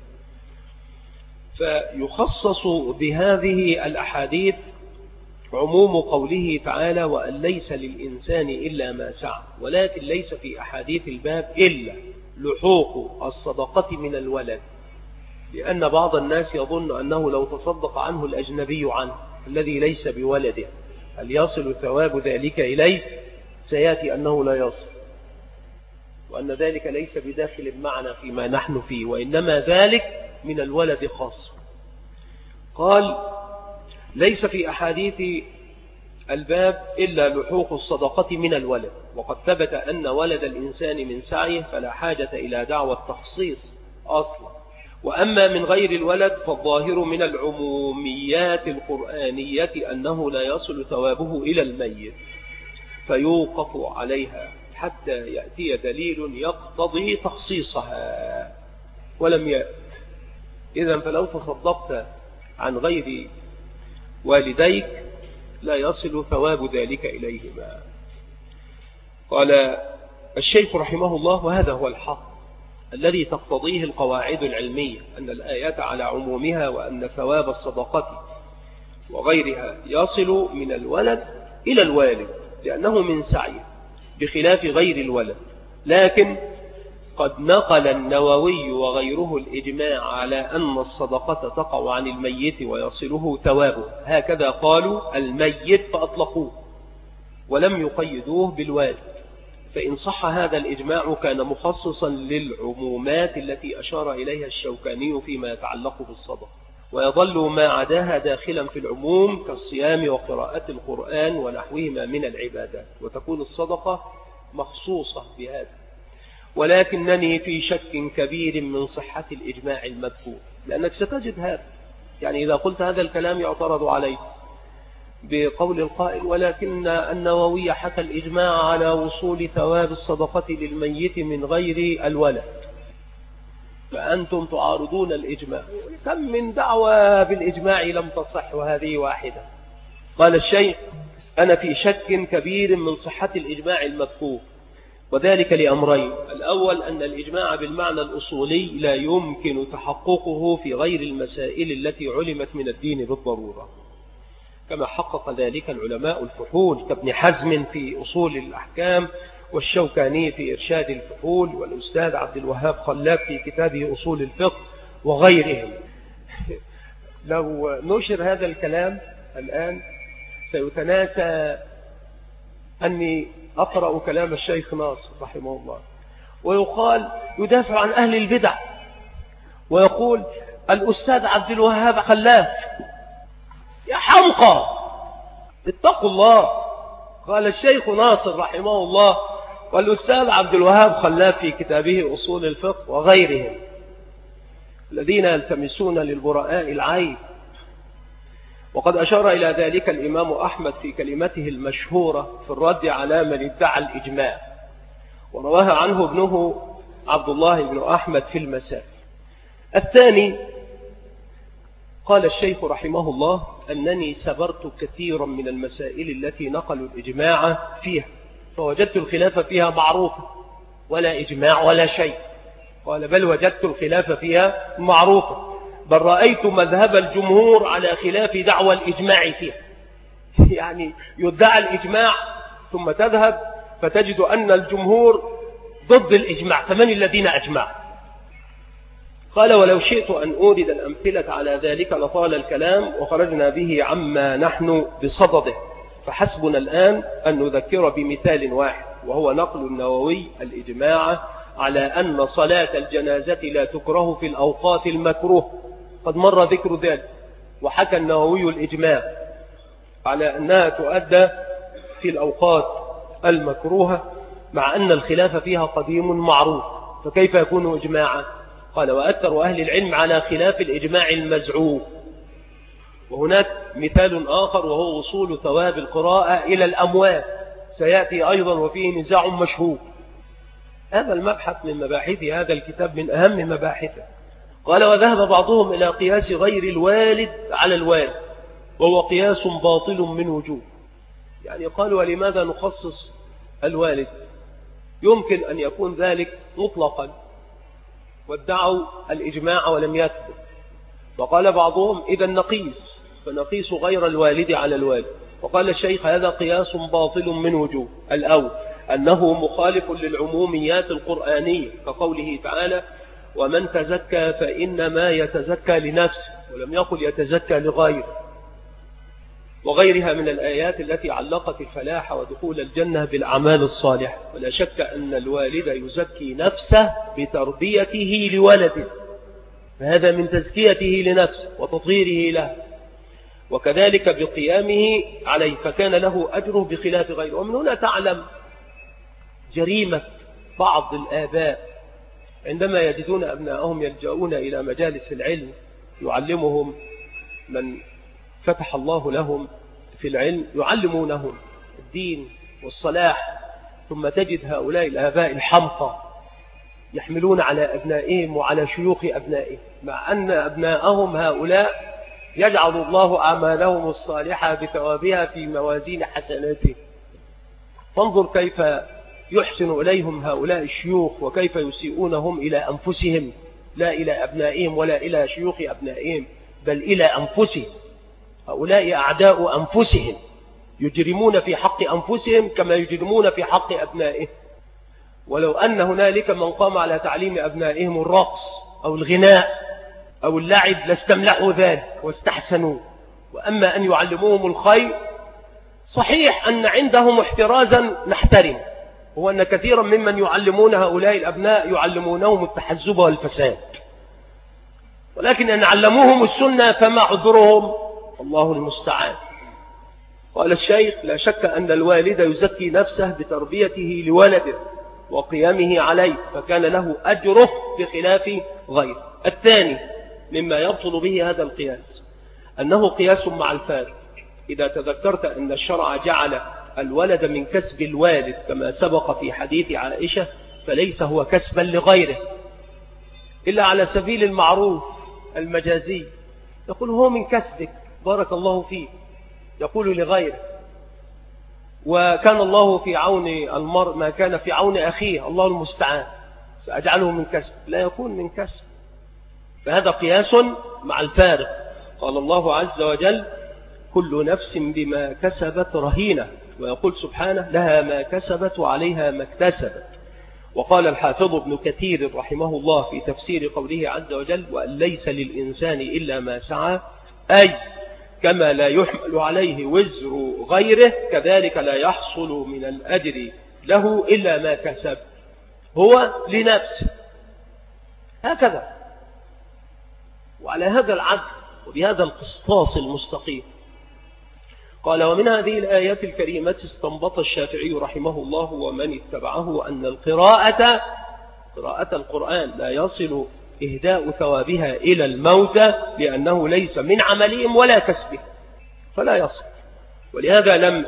فيخصص بهذه الأحاديث عموم قوله تعالى وأن ليس للإنسان إلا ما سعى، ولكن ليس في أحاديث الباب إلا لحوق الصدقة من الولد، لأن بعض الناس يظن أنه لو تصدق عنه الأجنبي عنه الذي ليس بولده هل يصل ثواب ذلك إليه؟ سيأتي أنه لا يصل، وأن ذلك ليس بداخل معنا فيما نحن فيه، وإنما ذلك من الولد خاص. قال ليس في أحاديث الباب إلا لحوق الصدقة من الولد، وقد ثبت أن ولد الإنسان من سعيه فلا حاجة إلى دعوى التخصيص أصلا. وأما من غير الولد فالظاهر من العموميات القرآنية أنه لا يصل ثوابه إلى الميت، فيوقف عليها حتى يأتي دليل يقتضي تخصيصها، ولم يأت. إذن فلو تصدقت عن غير والديك لا يصل ثواب ذلك إليهما. قال الشيخ رحمه الله: وهذا هو الحق الذي تقتضيه القواعد العلمية، أن الآيات على عمومها، وأن ثواب الصدقة وغيرها يصل من الولد إلى الوالد لأنه من سعيه بخلاف غير الولد. لكن قد نقل النووي وغيره الإجماع على أن الصدقة تقع عن الميت ويصله ثوابه، هكذا قالوا الميت فأطلقوه ولم يقيدوه بالوالد. فإن صح هذا الإجماع كان مخصصا للعمومات التي أشار إليها الشوكاني فيما يتعلق بالصدقة، ويظل ما عداها داخلا في العموم كالصيام وقراءة القرآن ونحوهما من العبادات، وتكون الصدقة مخصوصة بهذا. ولكنني في شك كبير من صحة الإجماع المذكور، لأنك ستجد هذا، يعني إذا قلت هذا الكلام يعترض عليه بقول القائل: ولكن النووي حكى الإجماع على وصول ثواب الصدقة للميت من غير الولد، فأنتم تعارضون الإجماع. كم من دعوة بالإجماع لم تصح وهذه واحدة. قال الشيخ: أنا في شك كبير من صحة الإجماع المذكور، وذلك لأمرين: الأول أن الإجماع بالمعنى الأصولي لا يمكن تحققه في غير المسائل التي علمت من الدين بالضرورة، كما حقق ذلك العلماء الفحول كابن حزم في أصول الأحكام، والشوكاني في إرشاد الفحول، والأستاذ عبد الوهاب خلاب في كتابه أصول الفقه وغيرهم. لو نشر هذا الكلام الآن سيتناسى أني أقرأ كلام الشيخ ناصر رحمه الله، ويقال يدافع عن أهل البدع، ويقول الأستاذ عبد الوهاب خلاف. يا حمقى، اتقوا الله. قال الشيخ ناصر رحمه الله والأستاذ عبد الوهاب خلاف في كتابه أصول الفقه وغيرهم، الذين يلتمسون للبراء العيب. وقد أشار إلى ذلك الإمام أحمد في كلمته المشهورة في الرد على من ادعى الإجماع، ورواها عنه ابنه عبد الله بن أحمد في المسائل. الثاني، قال الشيخ رحمه الله: أنني سبرت كثيرا من المسائل التي نقلوا الإجماع فيها، فوجدت الخلاف فيها معروفة، ولا إجماع ولا شيء. قال: بل وجدت الخلاف فيها معروفة، بل رأيت مذهب الجمهور على خلاف دعوى الإجماع فيها. يعني يدعى الإجماع ثم تذهب فتجد أن الجمهور ضد الإجماع، فمن الذين أجمعوا؟ قال: ولو شئت أن أورد الأمثلة على ذلك لطال الكلام وخرجنا به عما نحن بصدده، فحسبنا الآن أن نذكر بمثال واحد، وهو نقل النووي الإجماع على أن صلاة الجنازة لا تكره في الأوقات المكروه. قد مر ذكر ذلك، وحكى النووي الإجماع على أنها تؤدى في الأوقات المكروهة، مع أن الخلاف فيها قديم معروف، فكيف يكون إجماعا؟ قال: وأكثر أهل العلم على خلاف الإجماع المزعوم. وهناك مثال آخر، وهو وصول ثواب القراءة إلى الأموات، سيأتي أيضا وفيه نزاع مشهور. هذا المبحث من مباحث هذا الكتاب، من أهم مباحثه. قال: وذهب بعضهم إلى قياس غير الوالد على الوالد، وهو قياس باطل من وجوه. يعني قالوا: ولماذا نخصص الوالد؟ يمكن أن يكون ذلك مطلقا، وادعوا الإجماع ولم يثبت. وقال بعضهم: إذا نقيس، فنقيس غير الوالد على الوالد. وقال الشيخ: هذا قياس باطل من وجوه. الأول أنه مخالف للعموميات القرآنية، كقوله تعالى: ومن تزكى فإنما يتزكى لنفسه، ولم يقل يتزكى لغيره، وغيرها من الآيات التي علقت الفلاح ودخول الجنة بالأعمال الصالحة. ولا شك أن الوالد يزكي نفسه بتربيته لولده، فهذا من تزكيته لنفسه وتطهيره له، وكذلك بقيامه عليه، فكان له أجره بخلاف غيره. ومن هنا تعلم جريمة بعض الآباء عندما يجدون أبناءهم يلجؤون إلى مجالس العلم يعلمهم من فتح الله لهم في العلم، يعلمونهم الدين والصلاح، ثم تجد هؤلاء الآباء الحمقى يحملون على أبنائهم وعلى شيوخ أبنائهم، مع أن أبناءهم هؤلاء يجعل الله أعمالهم الصالحة بثوابها في موازين حسناتهم. فانظر كيف يحسن إليهم هؤلاء الشيوخ وكيف يسيئونهم إلى أنفسهم، لا إلى أبنائهم ولا إلى شيوخ أبنائهم، بل إلى أنفسهم. هؤلاء أعداء أنفسهم، يجرمون في حق أنفسهم كما يجرمون في حق أبنائهم. ولو أن هنالك من قام على تعليم أبنائهم الرقص أو الغناء أو اللعب لاستملحوا ذلك واستحسنوا. وأما أن يعلموهم الخير، صحيح أن عندهم احترازا نحترم، هو أن كثيرا ممن يعلمون هؤلاء الأبناء يعلمونهم التحزب والفساد، ولكن أن علموهم السنة فما عذرهم؟ الله المستعان. قال الشيخ: لا شك أن الوالد يزكي نفسه بتربيته لولده وقيامه عليه، فكان له أجره بخلاف غيره. الثاني مما يبطل به هذا القياس أنه قياس مع الفارق. إذا تذكرت أن الشرع جعل الولد من كسب الوالد كما سبق في حديث عائشة، فليس هو كسبا لغيره إلا على سبيل المعروف المجازي، يقول هو من كسبك بارك الله فيه، يقول لغيره. وكان الله في عون المرء ما كان في عون أخيه، الله المستعان، سأجعله من كسب، لا يكون من كسب. فهذا قياس مع الفارق. قال الله عز وجل: كل نفس بما كسبت رهينة، ويقول سبحانه: لها ما كسبت وعليها ما اكتسبت. وقال الحافظ ابن كثير رحمه الله في تفسير قوله عز وجل: وأن ليس للإنسان إلا ما سعى، أي كما لا يحمل عليه وزر غيره كذلك لا يحصل من الأجر له إلا ما كسب، هو لنفسه. هكذا، وعلى هذا العدل وبهذا القسطاس المستقيم. قال: ومن هذه الآيات الكريمة استنبط الشافعي رحمه الله ومن اتبعه أن قراءة القرآن لا يصل إهداء ثوابها إلى الموتى، لأنه ليس من عملهم ولا كسبهم، فلا يصل. ولهذا لم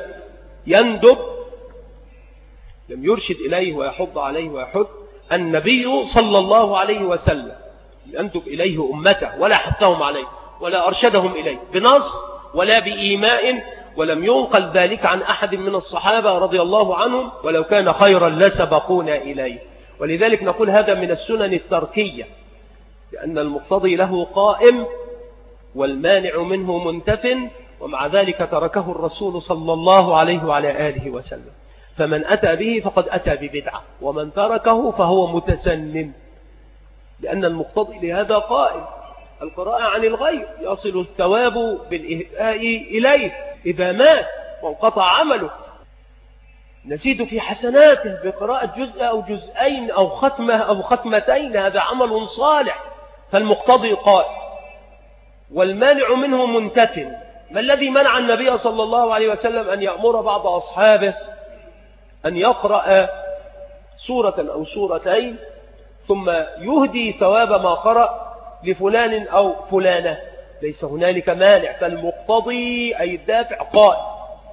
يرشد إليه ويحض عليه ويحث النبي صلى الله عليه وسلم، يندب إليه أمته ولا حثهم عليه ولا أرشدهم إليه بنص ولا بإيماء، ولم ينقل ذلك عن أحد من الصحابة رضي الله عنهم، ولو كان خيرا لسبقونا إليه. ولذلك نقول هذا من السنن التركية، لأن المقتضي له قائم والمانع منه منتف، ومع ذلك تركه الرسول صلى الله عليه وعلى آله وسلم. فمن أتى به فقد أتى ببدعة، ومن تركه فهو متسنن، لأن المقتضي لهذا قائم. القراءة عن الغير يصل الثواب بالإهداء إليه إذا مات وانقطع عمله، نزيد في حسناته بقراءة جزء أو جزئين أو ختمة أو ختمتين، هذا عمل صالح. فالمقتضي قائم والمانع منه منتف. ما الذي منع النبي صلى الله عليه وسلم أن يأمر بعض أصحابه أن يقرأ سورة أو سورتين ثم يهدي ثواب ما قرأ لفلان أو فلانة؟ ليس هنالك مانع. فالمقتضي أي الدافع قائم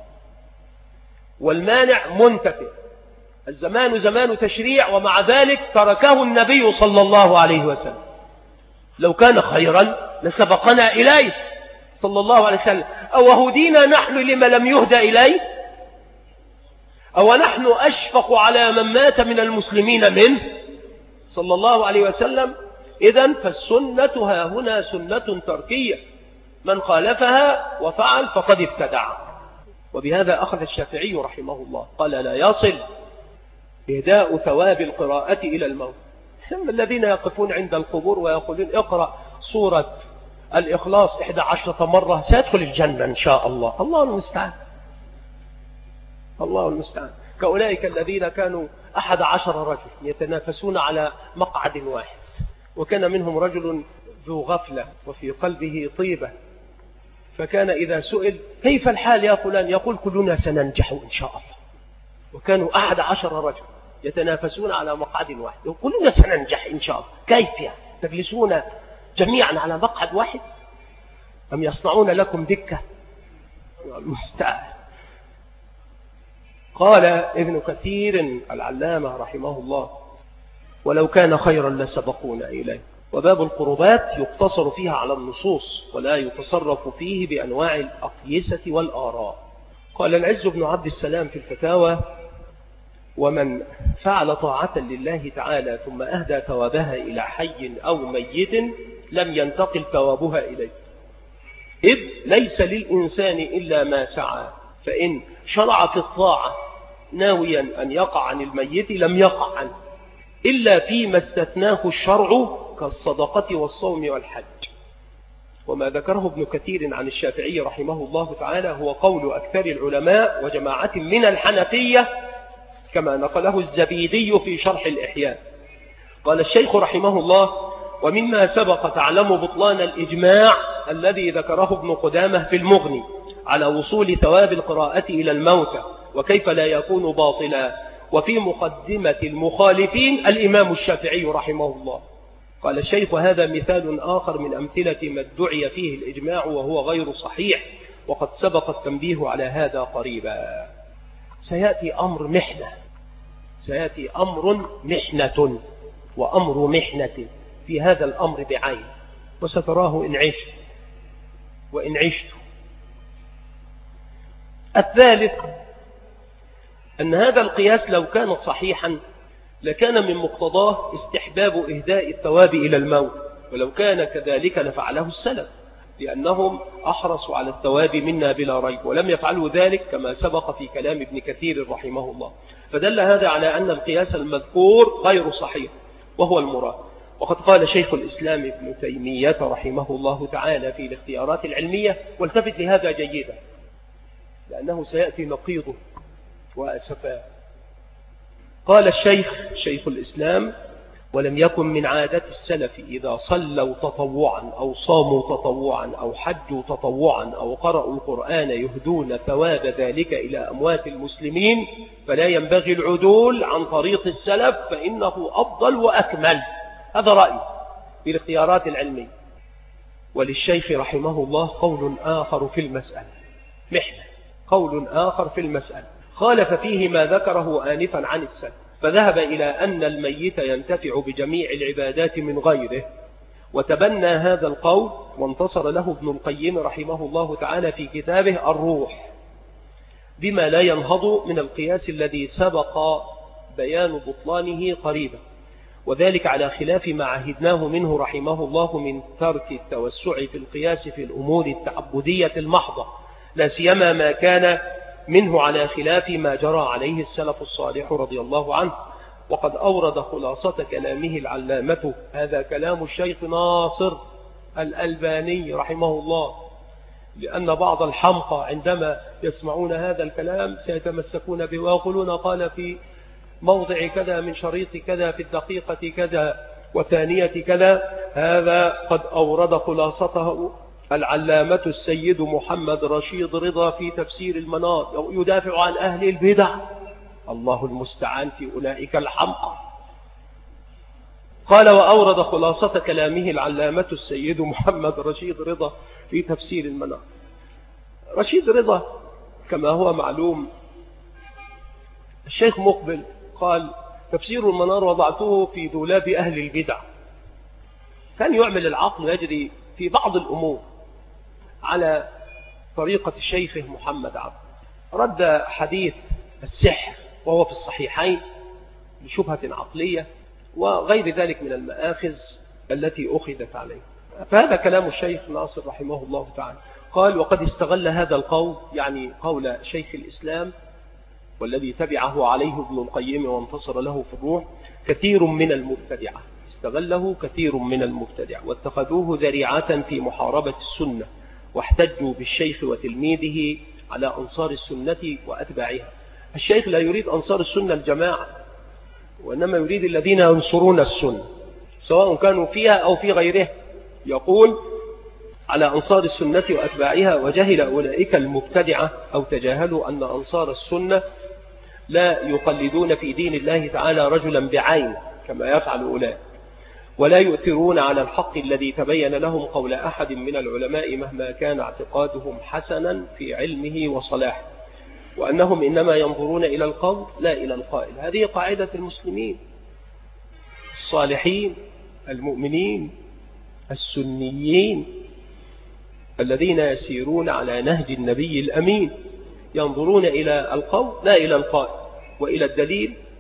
والمانع منتفع. الزمان زمان تشريع، ومع ذلك تركه النبي صلى الله عليه وسلم. لو كان خيرا لسبقنا إليه صلى الله عليه وسلم. أو هدينا نحن لما لم يهدى إليه؟ أو نحن أشفق على من مات من المسلمين منه صلى الله عليه وسلم؟ إذن فالسنة ها هنا سنة تركية، من خالفها وفعل فقد ابتدع. وبهذا أخذ الشافعي رحمه الله، قال: لا يصل إهداء ثواب القراءة إلى الموت. ثم الذين يقفون عند القبور ويقولون اقرأ سورة الإخلاص 11 مرة سيدخل الجنة إن شاء الله. الله المستعان، الله المستعان. كأولئك الذين كانوا 11 رجل يتنافسون على مقعد واحد، وكان منهم رجل ذو غفلة وفي قلبه طيبة، فكان إذا سئل كيف الحال يا فلان يقول: كلنا سننجح إن شاء الله. وكانوا 11 رجل يتنافسون على مقعد واحد، كلنا سننجح إن شاء الله. كيف يعني تجلسون جميعا على مقعد واحد؟ أم يصنعون لكم دكة؟ المستعان. قال ابن كثير العلامة رحمه الله: ولو كان خيرا لسبقونا إليه. وباب القربات يقتصر فيها على النصوص ولا يتصرف فيه بأنواع الأقيسة والآراء. قال العز بن عبد السلام في الفتاوى: ومن فعل طاعة لله تعالى ثم أهدى ثوابها إلى حي أو ميت لم ينتقل ثوابها إليه، إذ ليس للإنسان إلا ما سعى، فإن شرع في الطاعة ناويا أن يقع عن الميت لم يقع عنه إلا فيما استثناه الشرع كالصدقة والصوم والحج. وما ذكره ابن كثير عن الشافعي رحمه الله تعالى هو قول أكثر العلماء وجماعة من الحنفية كما نقله الزبيدي في شرح الإحياء. قال الشيخ رحمه الله: ومما سبق تعلم بطلان الإجماع الذي ذكره ابن قدامة في المغني على وصول ثواب القراءة إلى الموتى وكيف لا يكون باطلا، وفي مقدمة المخالفين الإمام الشافعي رحمه الله. قال الشيخ: هذا مثال آخر من أمثلة ما ادعي فيه الإجماع وهو غير صحيح، وقد سبق التنبيه على هذا قريبا. سيأتي أمر محنة، سيأتي أمر محنة وأمر محنة في هذا الأمر بعين، وستراه إن عشت وإن عشت. الثالث أن هذا القياس لو كان صحيحا لكان من مقتضاه استحباب إهداء الثواب إلى الموت، ولو كان كذلك لفعله السلف لأنهم أحرصوا على الثواب منا بلا ريب، ولم يفعلوا ذلك كما سبق في كلام ابن كثير رحمه الله. فدل هذا على أن القياس المذكور غير صحيح وهو المراد. وقد قال شيخ الإسلام ابن تيمية رحمه الله تعالى في الاختيارات العلمية، والتفت لهذا جيدا لأنه سيأتي نقيضه وأسفاه. قال شيخ الإسلام: ولم يكن من عادة السلف إذا صلوا تطوعا أو صاموا تطوعا أو حجوا تطوعا أو قرأوا القرآن يهدون ثواب ذلك إلى أموات المسلمين، فلا ينبغي العدول عن طريق السلف فإنه أفضل وأكمل. هذا رأي في الاختيارات العلمية. وللشيخ رحمه الله قول آخر في المسألة، محنة، قول آخر في المسألة خالف فيه ما ذكره آنفا عن السلف، فذهب إلى أن الميت ينتفع بجميع العبادات من غيره، وتبنى هذا القول وانتصر له ابن القيم رحمه الله تعالى في كتابه الروح بما لا ينهض من القياس الذي سبق بيان بطلانه قريبا، وذلك على خلاف ما عهدناه منه رحمه الله من ترك التوسع في القياس في الأمور التعبدية المحضة، لا سيما ما كان منه على خلاف ما جرى عليه السلف الصالح رضي الله عنه. وقد أورد خلاصة كلامه العلامة، هذا كلام الشيخ ناصر الألباني رحمه الله، لأن بعض الحمقى عندما يسمعون هذا الكلام سيتمسكون به ويقولون قال في موضع كذا من شريط كذا في الدقيقة كذا وثانية كذا. هذا قد أورد خلاصته العلامة السيد محمد رشيد رضا في تفسير المنار، يدافع عن أهل البدع، الله المستعان في أولئك الحمقى. قال: وأورد خلاصة كلامه العلامة السيد محمد رشيد رضا في تفسير المنار. رشيد رضا كما هو معلوم الشيخ مقبل قال: تفسير المنار وضعته في دولاب أهل البدع. كان يعمل العقل يجري في بعض الأمور على طريقة الشيخ محمد عبد. رد حديث السحر وهو في الصحيحين لشبهة عقلية وغير ذلك من المآخذ التي أخذت عليه. فهذا كلام الشيخ ناصر رحمه الله تعالى. قال: وقد استغل هذا القول، يعني قول شيخ الإسلام والذي تبعه عليه ابن القيم وانتصر له في الروح، كثير من المبتدعة، استغله كثير من المبتدعة واتخذوه ذريعة في محاربة السنة، واحتجوا بالشيخ وتلميذه على أنصار السنة وأتباعها. الشيخ لا يريد أنصار السنة الجماعة، وإنما يريد الذين ينصرون السنة سواء كانوا فيها أو في غيرها. يقول على أنصار السنة وأتباعها، وجهل أولئك المبتدعة أو تجاهلوا أن أنصار السنة لا يقلدون في دين الله تعالى رجلا بعين كما يفعل أولئك، ولا يؤثرون على الحق الذي تبين لهم قول أحد من العلماء مهما كان اعتقادهم حسنا في علمه وصلاحه، وأنهم إنما ينظرون إلى القول لا إلى القائل. هذه قاعدة المسلمين الصالحين المؤمنين السنيين الذين يسيرون على نهج النبي الأمين، ينظرون إلى القول لا إلى القائل، وإلى الدليل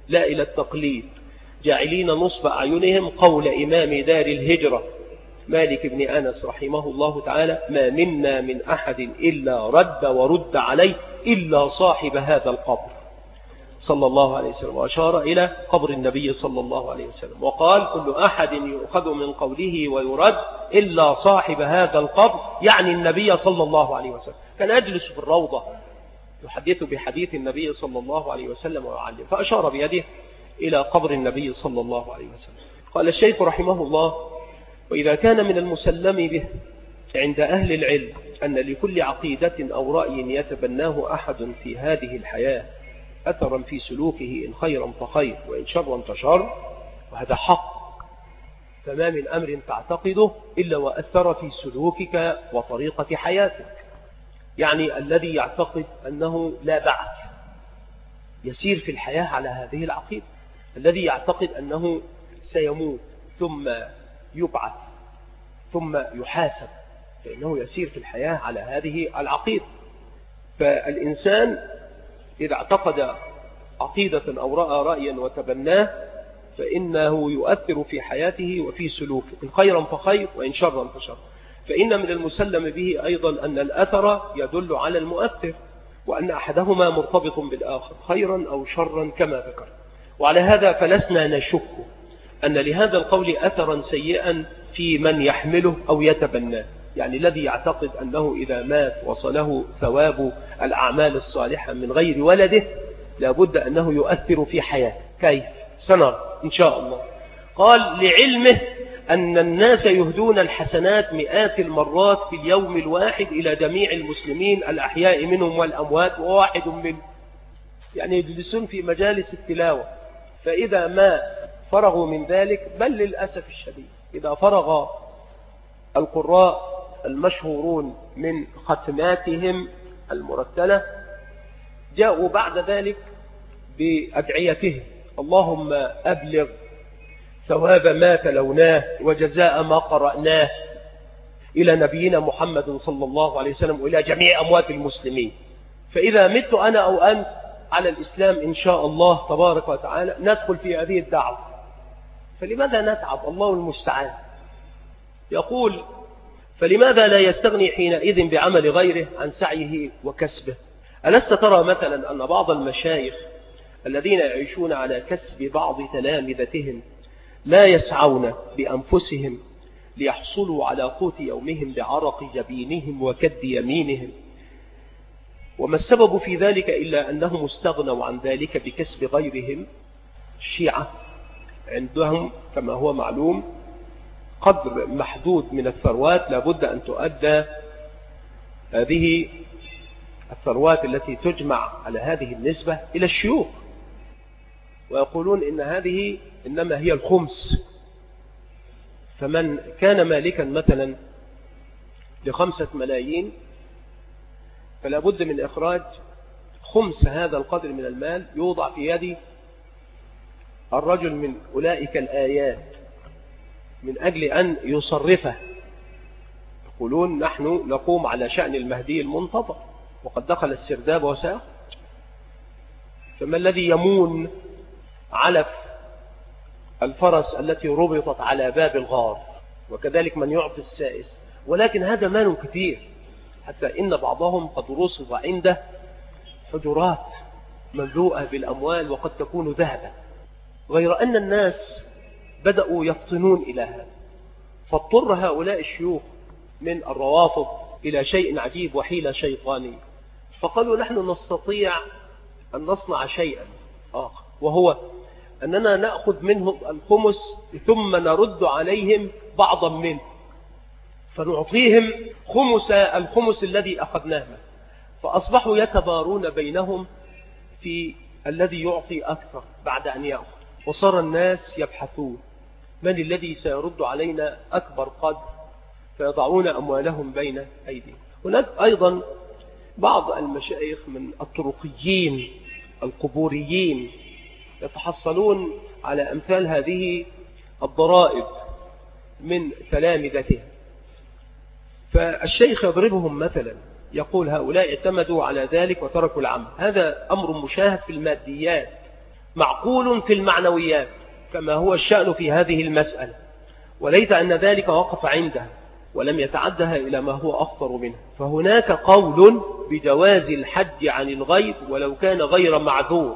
لا إلى التقليد، جاعلين نصب أعينهم قول إمام دار الهجرة مالك بن أنس رحمه الله تعالى: ما منا من أحد إلا رد ورد عليه إلا صاحب هذا القبر، صلى الله عليه وسلم، وأشار إلى قبر النبي صلى الله عليه وسلم، وقال: كل أحد يؤخذ من قوله ويرد إلا صاحب هذا القبر، يعني النبي صلى الله عليه وسلم. كان يجلس في الروضة يحدث بحديث النبي صلى الله عليه وسلم ويعلم، فأشار بيده إلى قبر النبي صلى الله عليه وسلم. قال الشيخ رحمه الله: وإذا كان من المسلم به عند أهل العلم أن لكل عقيدة أو رأي يتبناه أحد في هذه الحياة أثرا في سلوكه، إن خيرا فخير وإن شرا فشر، وهذا حق، فما من أمر تعتقده إلا وأثر في سلوكك وطريقة حياتك. يعني الذي يعتقد أنه لا بعث يسير في الحياة على هذه العقيدة، الذي يعتقد أنه سيموت ثم يبعث ثم يحاسب فإنه يسير في الحياة على هذه العقيدة. فالإنسان إذا اعتقد عقيدة أو رأى رأيا وتبناه فإنه يؤثر في حياته وفي سلوكه، إن خيرا فخير وإن شرا فشر. فإن من المسلم به أيضا أن الأثر يدل على المؤثر، وأن أحدهما مرتبط بالآخر خيرا أو شرا كما ذكر. وعلى هذا فلسنا نشك أن لهذا القول أثرا سيئا في من يحمله أو يتبناه، يعني الذي يعتقد أنه إذا مات وصله ثواب الأعمال الصالحة من غير ولده لابد أنه يؤثر في حياته. كيف؟ سنرى إن شاء الله. قال: لعلمه أن الناس يهدون الحسنات مئات المرات في اليوم الواحد إلى جميع المسلمين الأحياء منهم والأموات، وواحد منهم، يعني يجلسون في مجالس التلاوة، فإذا ما فرغوا من ذلك، بل للأسف الشديد إذا فرغ القراء المشهورون من ختماتهم المرتلة جاءوا بعد ذلك بأدعيتهم: اللهم أبلغ ثواب ما تلوناه وجزاء ما قرأناه إلى نبينا محمد صلى الله عليه وسلم وإلى جميع أموات المسلمين. فإذا مت أنا أو أنت على الإسلام إن شاء الله تبارك وتعالى ندخل في هذه الدعوة، فلماذا نتعب؟ الله المستعان. يقول: فلماذا لا يستغني حينئذ بعمل غيره عن سعيه وكسبه؟ ألست ترى مثلا أن بعض المشايخ الذين يعيشون على كسب بعض تلامذتهم لا يسعون بأنفسهم ليحصلوا على قوت يومهم بعرق جبينهم وكد يمينهم؟ وما السبب في ذلك إلا أنهم استغنوا عن ذلك بكسب غيرهم. الشيعة عندهم كما هو معلوم قدر محدود من الثروات لابد أن تؤدى هذه الثروات التي تجمع على هذه النسبة إلى الشيوخ، ويقولون إن هذه إنما هي الخمس. فمن كان مالكا مثلا ل5 ملايين فلا بد من إخراج خمس هذا القدر من المال يوضع في يد الرجل من أولئك الآيات من أجل أن يصرفه. يقولون: نحن نقوم على شأن المهدي المنتظر وقد دخل السرداب وساق، فما الذي يمون علف الفرس التي ربطت على باب الغار؟ وكذلك من يعطي السائس. ولكن هذا مال كثير، حتى إن بعضهم قد رصد عنده حجرات مملوءة بالأموال وقد تكون ذهبا، غير أن الناس بدأوا يفطنون إلى هذا، فاضطر هؤلاء الشيوخ من الروافض إلى شيء عجيب وحيلة شيطانية، فقالوا: نحن نستطيع أن نصنع شيئا آخر، وهو أننا نأخذ منهم الخمس ثم نرد عليهم بعضا منه، فنعطيهم الخمس الذي أخذناه، فأصبحوا يتبارون بينهم في الذي يعطي أكثر بعد أن يأخذ، وصار الناس يبحثون من الذي سيرد علينا أكبر قدر، فيضعون أموالهم بين أيديهم. هناك أيضا بعض المشايخ من الطرقيين القبوريين يتحصلون على أمثال هذه الضرائب من تلامذتهم، فالشيخ يضربهم مثلا، يقول: هؤلاء اعتمدوا على ذلك وتركوا العمل. هذا أمر مشاهد في الماديات، معقول في المعنويات كما هو الشأن في هذه المسألة، وليت أن ذلك وقف عندها ولم يتعدها إلى ما هو أخطر منه. فهناك قول بجواز الحج عن الغير ولو كان غير معذور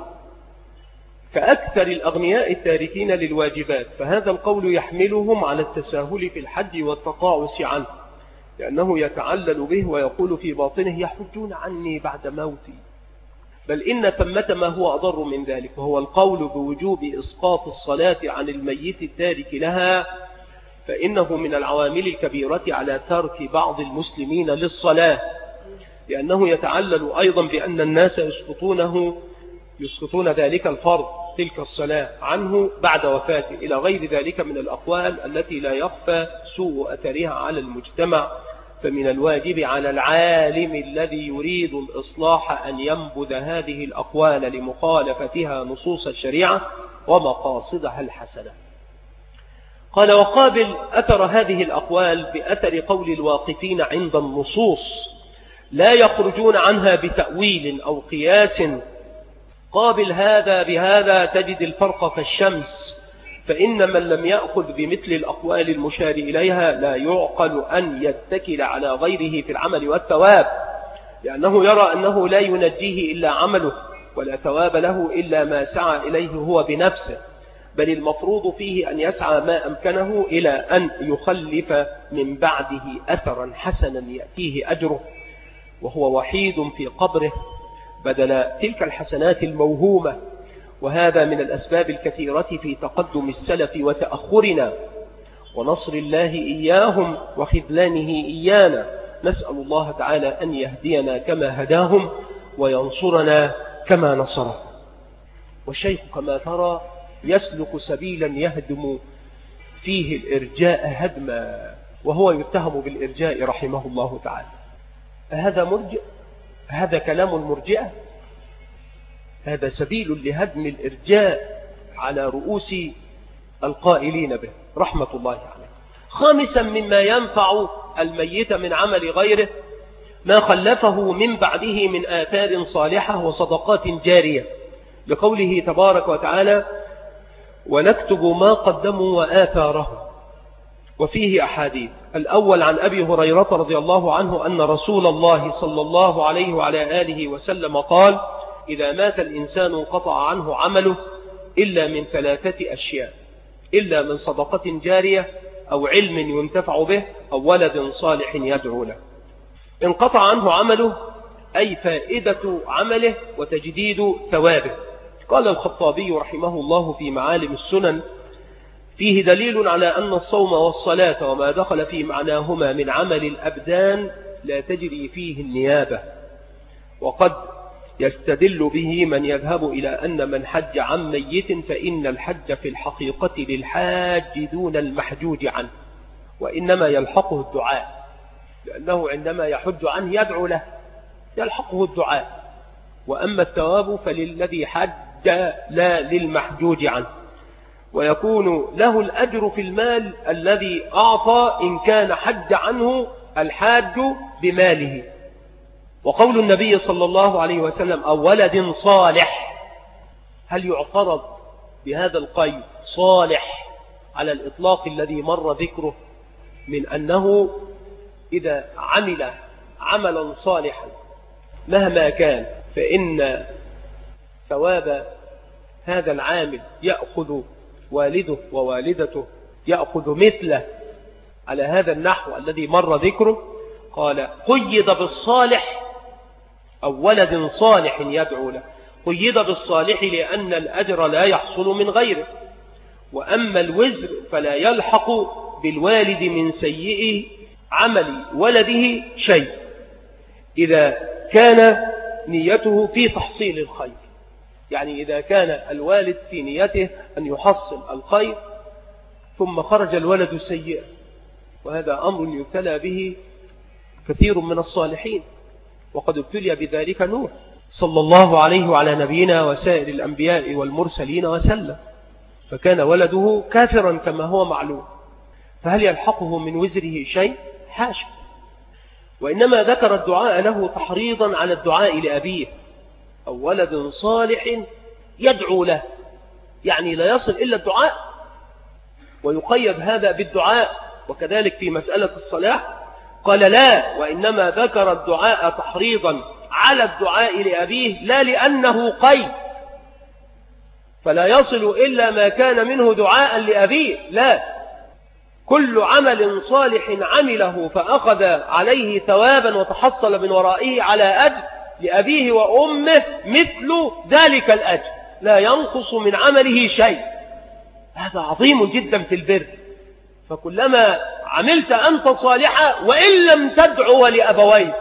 كأكثر الأغنياء التاركين للواجبات، فهذا القول يحملهم على التساهل في الحج والتقاعس عنه، لأنه يتعلل به ويقول في باطنه يحجون عني بعد موتي. بل إن ثمة ما هو أضر من ذلك، وهو القول بوجوب إسقاط الصلاة عن الميت التارك لها، فإنه من العوامل الكبيرة على ترك بعض المسلمين للصلاة، لأنه يتعلل أيضا بأن الناس يسقطون ذلك الفرض تلك الصلاة عنه بعد وفاته، إلى غير ذلك من الأقوال التي لا يخفى سوء أثرها على المجتمع. فمن الواجب على العالم الذي يريد الإصلاح أن ينبذ هذه الأقوال لمخالفتها نصوص الشريعة ومقاصدها الحسنة. قال وقابل أثر هذه الأقوال بأثر قول الواقفين عند النصوص لا يخرجون عنها بتأويل أو قياس. قابل هذا بهذا تجد الفرق كالشمس، فإن من لم يأخذ بمثل الأقوال المشار إليها لا يعقل أن يتكل على غيره في العمل والثواب، لأنه يرى أنه لا ينجيه إلا عمله ولا ثواب له إلا ما سعى إليه هو بنفسه، بل المفروض فيه أن يسعى ما أمكنه إلى أن يخلف من بعده أثرا حسنا يأتيه أجره وهو وحيد في قبره بدل تلك الحسنات الموهومة. وهذا من الأسباب الكثيرة في تقدم السلف وتأخرنا ونصر الله إياهم وخذلانه إيانا. نسأل الله تعالى أن يهدينا كما هداهم وينصرنا كما نصره. والشيخ كما ترى يسلك سبيلا يهدم فيه الإرجاء هدما، وهو يتهم بالإرجاء رحمه الله تعالى. هذا مرجئ؟ هذا كلام المرجئة؟ هذا سبيل لهدم الإرجاء على رؤوس القائلين به رحمة الله عليه. خامسا مما ينفع الميت من عمل غيره ما خلفه من بعده من آثار صالحة وصدقات جارية، لقوله تبارك وتعالى ونكتب ما قدموا وآثارهم. وفيه أحاديث. الأول عن أبي هريرة رضي الله عنه أن رسول الله صلى الله عليه وعلى آله وسلم قال إذا مات الإنسان انقطع عنه عمله إلا من 3 أشياء: إلا من صدقة جارية أو علم ينتفع به أو ولد صالح يدعو له. انقطع عنه عمله أي فائدة عمله وتجديد ثوابه. قال الخطابي رحمه الله في معالم السنن فيه دليل على أن الصوم والصلاة وما دخل في معناهما من عمل الأبدان لا تجري فيه النيابة، وقد يستدل به من يذهب إلى أن من حج عن ميت فإن الحج في الحقيقة للحاج دون المحجوج عنه، وإنما يلحقه الدعاء، لأنه عندما يحج عنه يدعو له يلحقه الدعاء، وأما الثواب فللذي حج لا للمحجوج عنه، ويكون له الأجر في المال الذي أعطى إن كان حج عنه الحاج بماله. وقول النبي صلى الله عليه وسلم أو ولد صالح، هل يعترض بهذا القيد صالح على الإطلاق الذي مر ذكره من أنه إذا عمل عملا صالحا مهما كان فإن ثواب هذا العامل يأخذ والده ووالدته يأخذ مثله على هذا النحو الذي مر ذكره؟ قال قيد بالصالح أو ولد صالح يدعو له. قيد بالصالح لأن الأجر لا يحصل من غيره، وأما الوزر فلا يلحق بالوالد من سيء عمل ولده شيء إذا كان نيته في تحصيل الخير. يعني إذا كان الوالد في نيته أن يحصل الخير ثم خرج الولد سيئا، وهذا أمر يبتلى به كثير من الصالحين، وقد ابتلي بذلك نوح صلى الله عليه وعلى نبينا وسائر الأنبياء والمرسلين وسلم، فكان ولده كافرا كما هو معلوم، فهل يلحقه من وزره شيء؟ حاشا. وإنما ذكر الدعاء له تحريضا على الدعاء لأبيه أو ولد صالح يدعو له، يعني لا يصل إلا الدعاء، ويقيد هذا بالدعاء. وكذلك في مسألة الصلاة قال لا، وإنما ذكر الدعاء تحريضا على الدعاء لأبيه، لا لأنه قيد فلا يصل إلا ما كان منه دعاء لأبيه، لا، كل عمل صالح عمله فأخذ عليه ثوابا وتحصل من ورائه على أجر لأبيه وأمه مثل ذلك الأجر، لا ينقص من عمله شيء. هذا عظيم جدا في البر. فكلما عملت أنت صالحا وإن لم تدعو لأبويك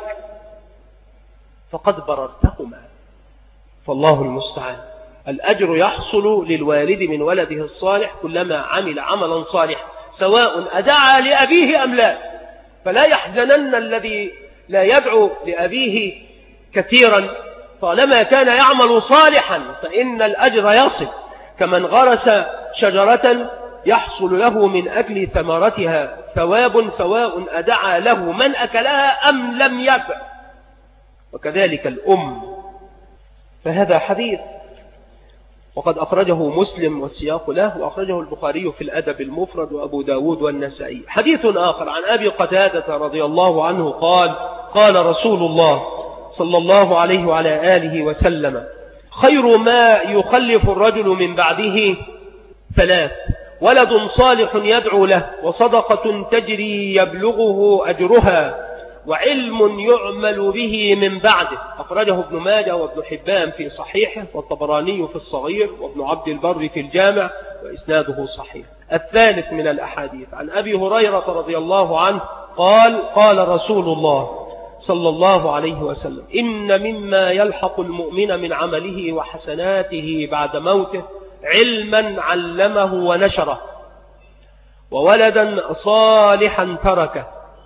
فقد بررتهما، فالله المستعان. الأجر يحصل للوالد من ولده الصالح كلما عمل عملا صالحا، سواء أدعى لأبيه أم لا. فلا يحزنن الذي لا يدعو لأبيه كثيرا طالما كان يعمل صالحا، فإن الأجر يصل. كمن غرس شجرة يحصل له من أكل ثمرتها ثواب سواء أدعى له من أكلها أم لم يدع. وكذلك الأم. فهذا حديث وقد أخرجه مسلم والسياق له، وأخرجه البخاري في الأدب المفرد وأبو داود والنسائي. حديث آخر عن أبي قتادة رضي الله عنه قال قال رسول الله صلى الله عليه وعلى آله وسلم: خير ما يخلف الرجل من بعده ثلاث: ولد صالح يدعو له، وصدقة تجري يبلغه أجرها، وعلم يعمل به من بعده. أخرجه ابن ماجه وابن حبان في صحيحه، والطبراني في الصغير، وابن عبد البر في الجامع، وإسناده صحيح. الثالث من الأحاديث عن أبي هريرة رضي الله عنه قال قال رسول الله صلى الله عليه وسلم: إن مما يلحق المؤمن من عمله وحسناته بعد موته علما علمه ونشره، وولدا صالحا تركه،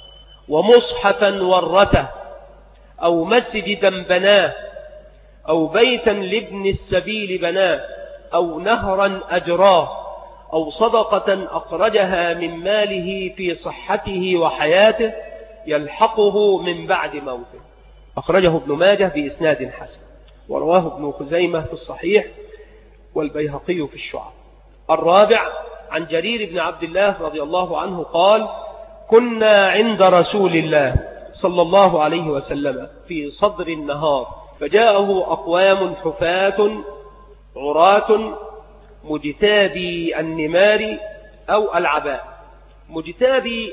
ومصحفا ورثه، أو مسجدا بناه، أو بيتا لابن السبيل بناه، أو نهرا أجراه، أو صدقة أخرجها من ماله في صحته وحياته يلحقه من بعد موته. أخرجه ابن ماجه بإسناد حسن، ورواه ابن خزيمة في الصحيح، والبيهقي في الشعب. الرابع عن جرير بن عبد الله رضي الله عنه قال: كنا عند رسول الله صلى الله عليه وسلم في صدر النهار، فجاءه أقوام حفاة عراة مجتابي النمار أو العباء. مجتابي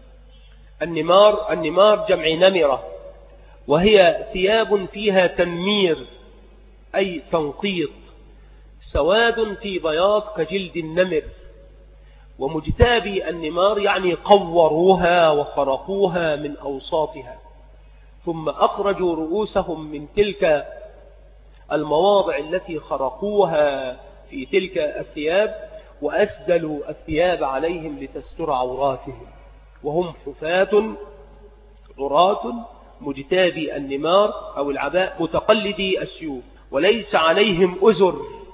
النمار جمع نمرة، وهي ثياب فيها تنمير أي تنقيط، سواد في بياض كجلد النمر. ومجتابي النمار يعني قوروها وخرقوها من أوساطها، ثم أخرجوا رؤوسهم من تلك المواضع التي خرقوها في تلك الثياب، وأسدلوا الثياب عليهم لتستر عوراتهم، وهم حفاة عراة مجتابي النمار أو العباء متقلدي السيوف، وليس عليهم أزر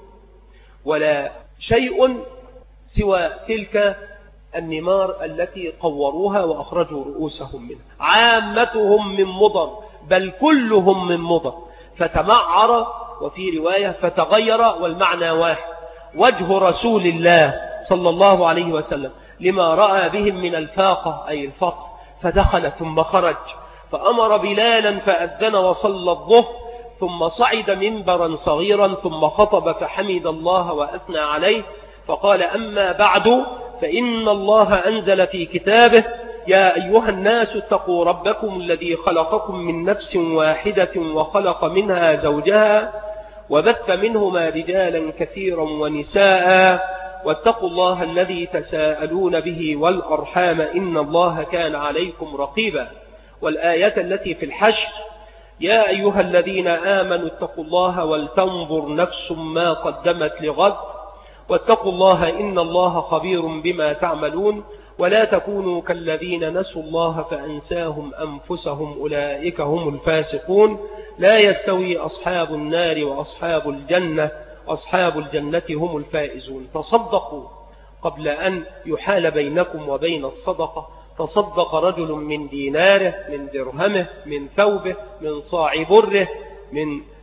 ولا شيء سوى تلك النمار التي قوروها وأخرجوا رؤوسهم منها. عامتهم من مضر، بل كلهم من مضر، فتمعر، وفي رواية فتغير، والمعنى واحد. وجه رسول الله صلى الله عليه وسلم لما رأى بهم من الفاقة أي الفقر، فدخل ثم خرج، فأمر بلالا فأذن وصلى الظهر، ثم صعد منبرا صغيرا، ثم خطب فحمد الله وأثنى عليه، فقال: أما بعد، فإن الله أنزل في كتابه: يا أيها الناس اتقوا ربكم الذي خلقكم من نفس واحدة وخلق منها زوجها وبث منهما رجالا كثيرا ونساء، واتقوا الله الذي تساءلون به والأرحام إن الله كان عليكم رقيبا. والآية التي في الحشر: يا أيها الذين آمنوا اتقوا الله ولتنظر نفس ما قدمت لغد واتقوا الله إن الله خبير بما تعملون، ولا تكونوا كالذين نسوا الله فأنساهم أنفسهم أولئك هم الفاسقون. لا يستوي أصحاب النار وأصحاب الجنة، أصحاب الجنة هم الفائزون. تصدقوا قبل أن يحال بينكم وبين الصدقة. تصدق رجل من ديناره، من درهمه، من ثوبه، من صاع بره، من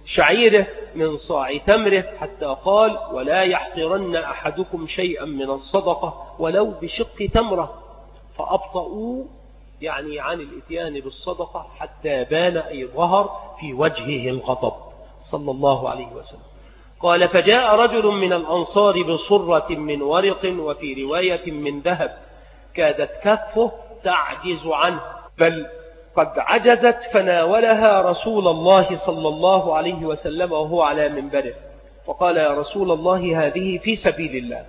شعيره من صاع تمره، حتى قال ولا يحقرن أحدكم شيئا من الصدقة ولو بشق تمرة، فأبطأوا يعني عن الاتيان بالصدقة حتى بان أي ظهر في وجهه الغضب صلى الله عليه وسلم. قال فجاء رجل من الأنصار بصرة من ورق وفي رواية من ذهب كادت كفه تعجز عنه، بل قد عجزت، فناولها رسول الله صلى الله عليه وسلم وهو على منبره، فقال يا رسول الله هذه في سبيل الله،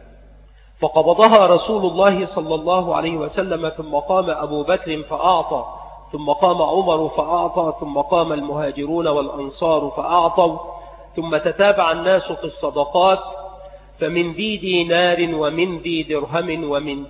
فقبضها رسول الله صلى الله عليه وسلم، ثم قام أبو بكر فأعطى، ثم قام عمر فأعطى، ثم قام المهاجرون والأنصار فأعطوا، ثم تتابع الناس في الصدقات، فمن ذي دينار ومن ذي درهم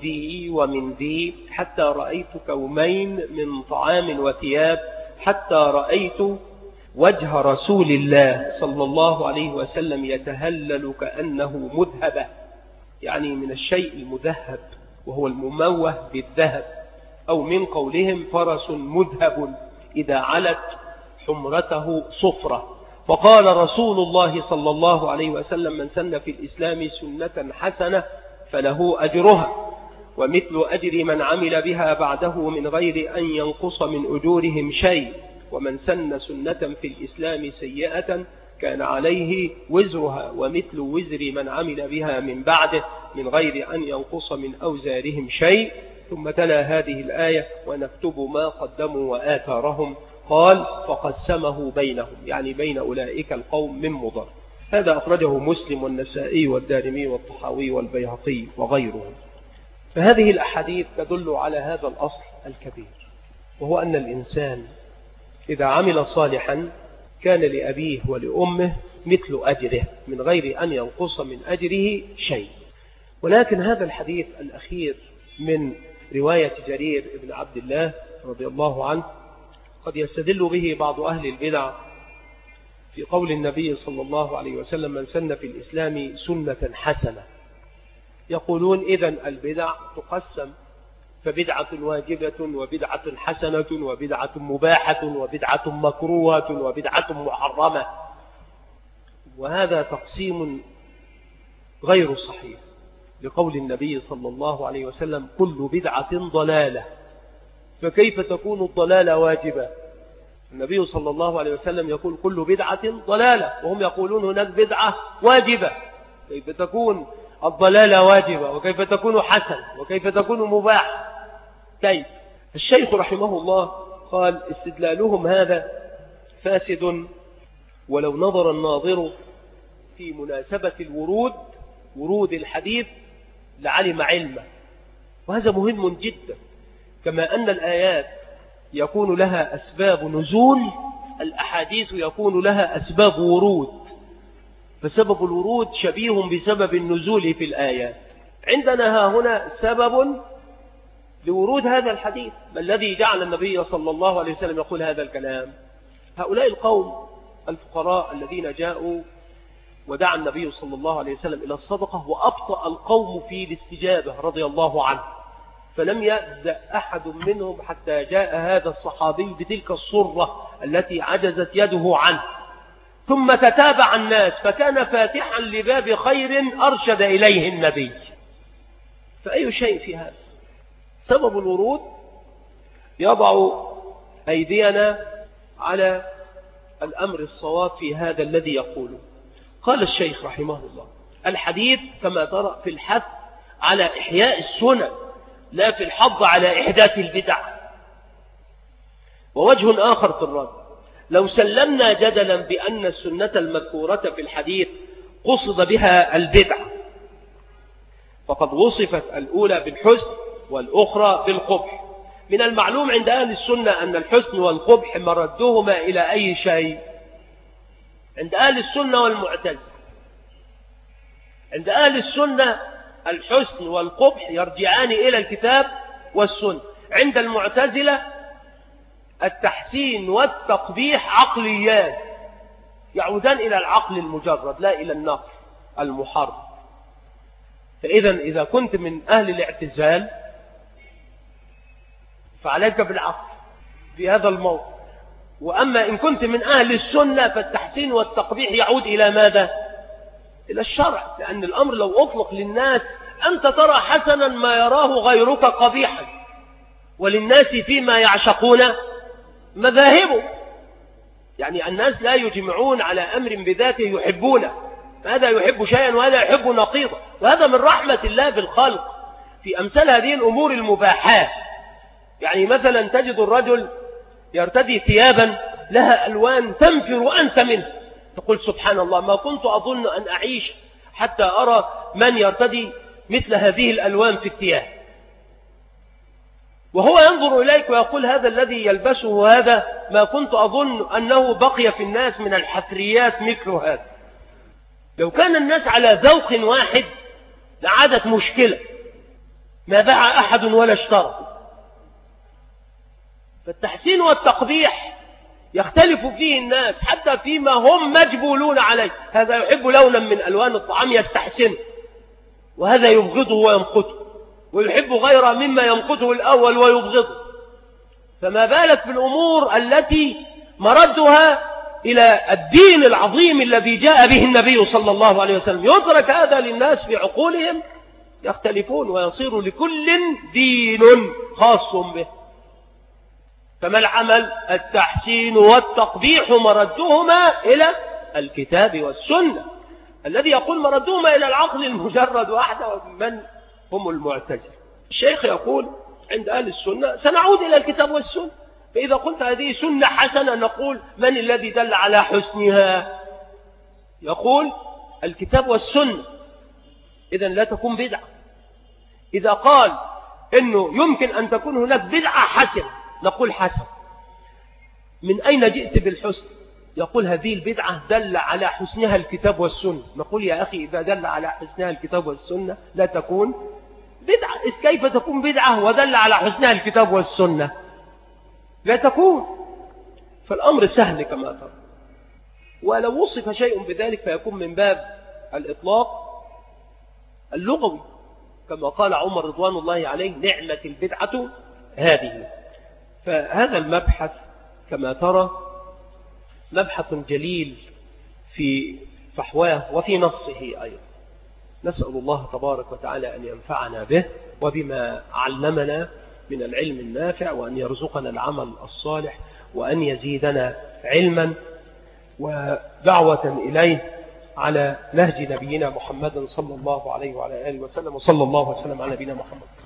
ومن ذي حتى رأيت كومين من طعام وثياب، حتى رأيت وجه رسول الله صلى الله عليه وسلم يتهلل كأنه مذهبة، يعني من الشيء المذهب وهو المموه بالذهب، أو من قولهم فرس مذهب إذا علت حمرته صفرة. فقال رسول الله صلى الله عليه وسلم من سن في الإسلام سنة حسنة فله أجرها ومثل أجر من عمل بها بعده من غير أن ينقص من أجورهم شيء، ومن سن سنة في الإسلام سيئة كان عليه وزرها ومثل وزر من عمل بها من بعده من غير أن ينقص من أوزارهم شيء. ثم تلا هذه الآية ونكتب ما قدموا وآثارهم، قال فقسمه بينهم، يعني بين أولئك القوم من مضر. هذا أخرجه مسلم والنسائي والدارمي والطحاوي والبيهقي وغيرهم. فهذه الأحاديث تدل على هذا الأصل الكبير، وهو أن الإنسان إذا عمل صالحا كان لأبيه ولأمه مثل أجره من غير أن ينقص من أجره شيء. ولكن هذا الحديث الأخير من رواية جرير بن عبد الله رضي الله عنه قد يستدل به بعض أهل البدع في قول النبي صلى الله عليه وسلم من سن في الإسلام سنة حسنة. يقولون إذن البدع تقسم، فبدعة واجبة وبدعة حسنة وبدعة مباحة وبدعة مكروهة وبدعة محرمة، وهذا تقسيم غير صحيح لقول النبي صلى الله عليه وسلم كل بدعة ضلالة، فكيف تكون الضلالة واجبة؟ النبي صلى الله عليه وسلم يقول كل بدعة ضلالة، وهم يقولون هناك بدعة واجبة، كيف تكون الضلالة واجبة وكيف تكون حسن وكيف تكون مباح؟ كيف؟ الشيخ رحمه الله قال استدلالهم هذا فاسد ولو نظر الناظر في مناسبة ورود الحديث لعلم علمه، وهذا مهم جدا. كما أن الآيات يكون لها أسباب نزول، الأحاديث يكون لها أسباب ورود، فسبب الورود شبيه بسبب النزول في الآيات. عندنا ها هنا سبب لورود هذا الحديث، ما الذي جعل النبي صلى الله عليه وسلم يقول هذا الكلام؟ هؤلاء القوم الفقراء الذين جاءوا ودعا النبي صلى الله عليه وسلم إلى الصدقة، وأبطأ القوم في الاستجابة رضي الله عنه، فلم يبدأ أحد منهم حتى جاء هذا الصحابي بتلك الصرة التي عجزت يده عنه، ثم تتابع الناس فكان فاتحا لباب خير أرشد إليه النبي. فأي شيء في هذا؟ سبب الورود يضع أيدينا على الأمر الصواب في هذا الذي يقوله. قال الشيخ رحمه الله الحديث كما ترى في الحث على إحياء السنن لا في الحض على إحداث البدع. ووجه آخر في الرد، لو سلمنا جدلا بأن السنة المذكورة في الحديث قصد بها البدع، فقد وصفت الأولى بالحسن والأخرى بالقبح. من المعلوم عند أهل السنة أن الحسن والقبح مردهما إلى أي شيء؟ عند أهل السنة والمعتزلة، عند أهل السنة الحسن والقبح يرجعان إلى الكتاب والسنة، عند المعتزلة التحسين والتقبيح عقليان يعودان إلى العقل المجرد لا إلى النقل المحرم. إذا كنت من أهل وأما إن كنت من أهل السنة فالتحسين والتقبيح يعود إلى ماذا؟ إلى الشرع، لأن الأمر لو أطلق للناس أنت ترى حسنا ما يراه غيرك قبيحا، وللناس فيما يعشقون مذاهبه. يعني الناس لا يجمعون على أمر بذاته يحبونه، هذا يحب شيئا وهذا يحب نقيضا، وهذا من رحمة الله بالخلق في أمثال هذه الأمور المباحات. يعني مثلا تجد الرجل يرتدي ثيابا لها ألوان تنفر أنت منه، تقول سبحان الله ما كنت أظن أن أعيش حتى أرى من يرتدي مثل هذه الألوان في الثياب، وهو ينظر إليك ويقول هذا الذي يلبسه هذا ما كنت أظن أنه بقي في الناس من الحفريات مثل هذا. لو كان الناس على ذوق واحد لعادت مشكلة، ما باع أحد ولا اشترى. فالتحسين والتقبيح يختلف فيه الناس حتى فيما هم مجبولون عليه، هذا يحب لونا من ألوان الطعام يستحسنه، وهذا يبغضه ويمقته، ويحب غيره مما يمقته الأول ويبغضه. فما بالك بالأمور التي مردها إلى الدين العظيم الذي جاء به النبي صلى الله عليه وسلم. يترك هذا للناس في عقولهم يختلفون ويصير لكل دين خاص به. فما العمل؟ التحسين والتقبيح مردهما إلى الكتاب والسنة. الذي يقول مردهما إلى العقل المجرد وحده من هم المعتزلة. الشيخ يقول عند أهل السنة سنعود إلى الكتاب والسنة، فإذا قلت هذه سنة حسنة نقول من الذي دل على حسنها؟ يقول الكتاب والسنة، إذن لا تكون بدعة. إذا قال إنه يمكن أن تكون هناك بدعة حسنة نقول حسن. من أين جئت بالحسن؟ يقول هذه البدعة دل على حسنها الكتاب والسنة، نقول يا أخي إذا دل على حسنها الكتاب والسنة لا تكون بدعة. إذ كيف تكون بدعة ودل على حسنها الكتاب والسنة؟ لا تكون. فالأمر سهل كما ترى، ولو وصف شيء بذلك فيكون من باب الإطلاق اللغوي، كما قال عمر رضوان الله عليه نعمة البدعة هذه. فهذا المبحث كما ترى مبحث جليل في فحواه وفي نصه أيضا. نسأل الله تبارك وتعالى أن ينفعنا به وبما علمنا من العلم النافع، وأن يرزقنا العمل الصالح، وأن يزيدنا علما ودعوة إليه على نهج نبينا محمد صلى الله عليه وعلى آله وسلم، وصلى الله وسلم على نبينا محمد.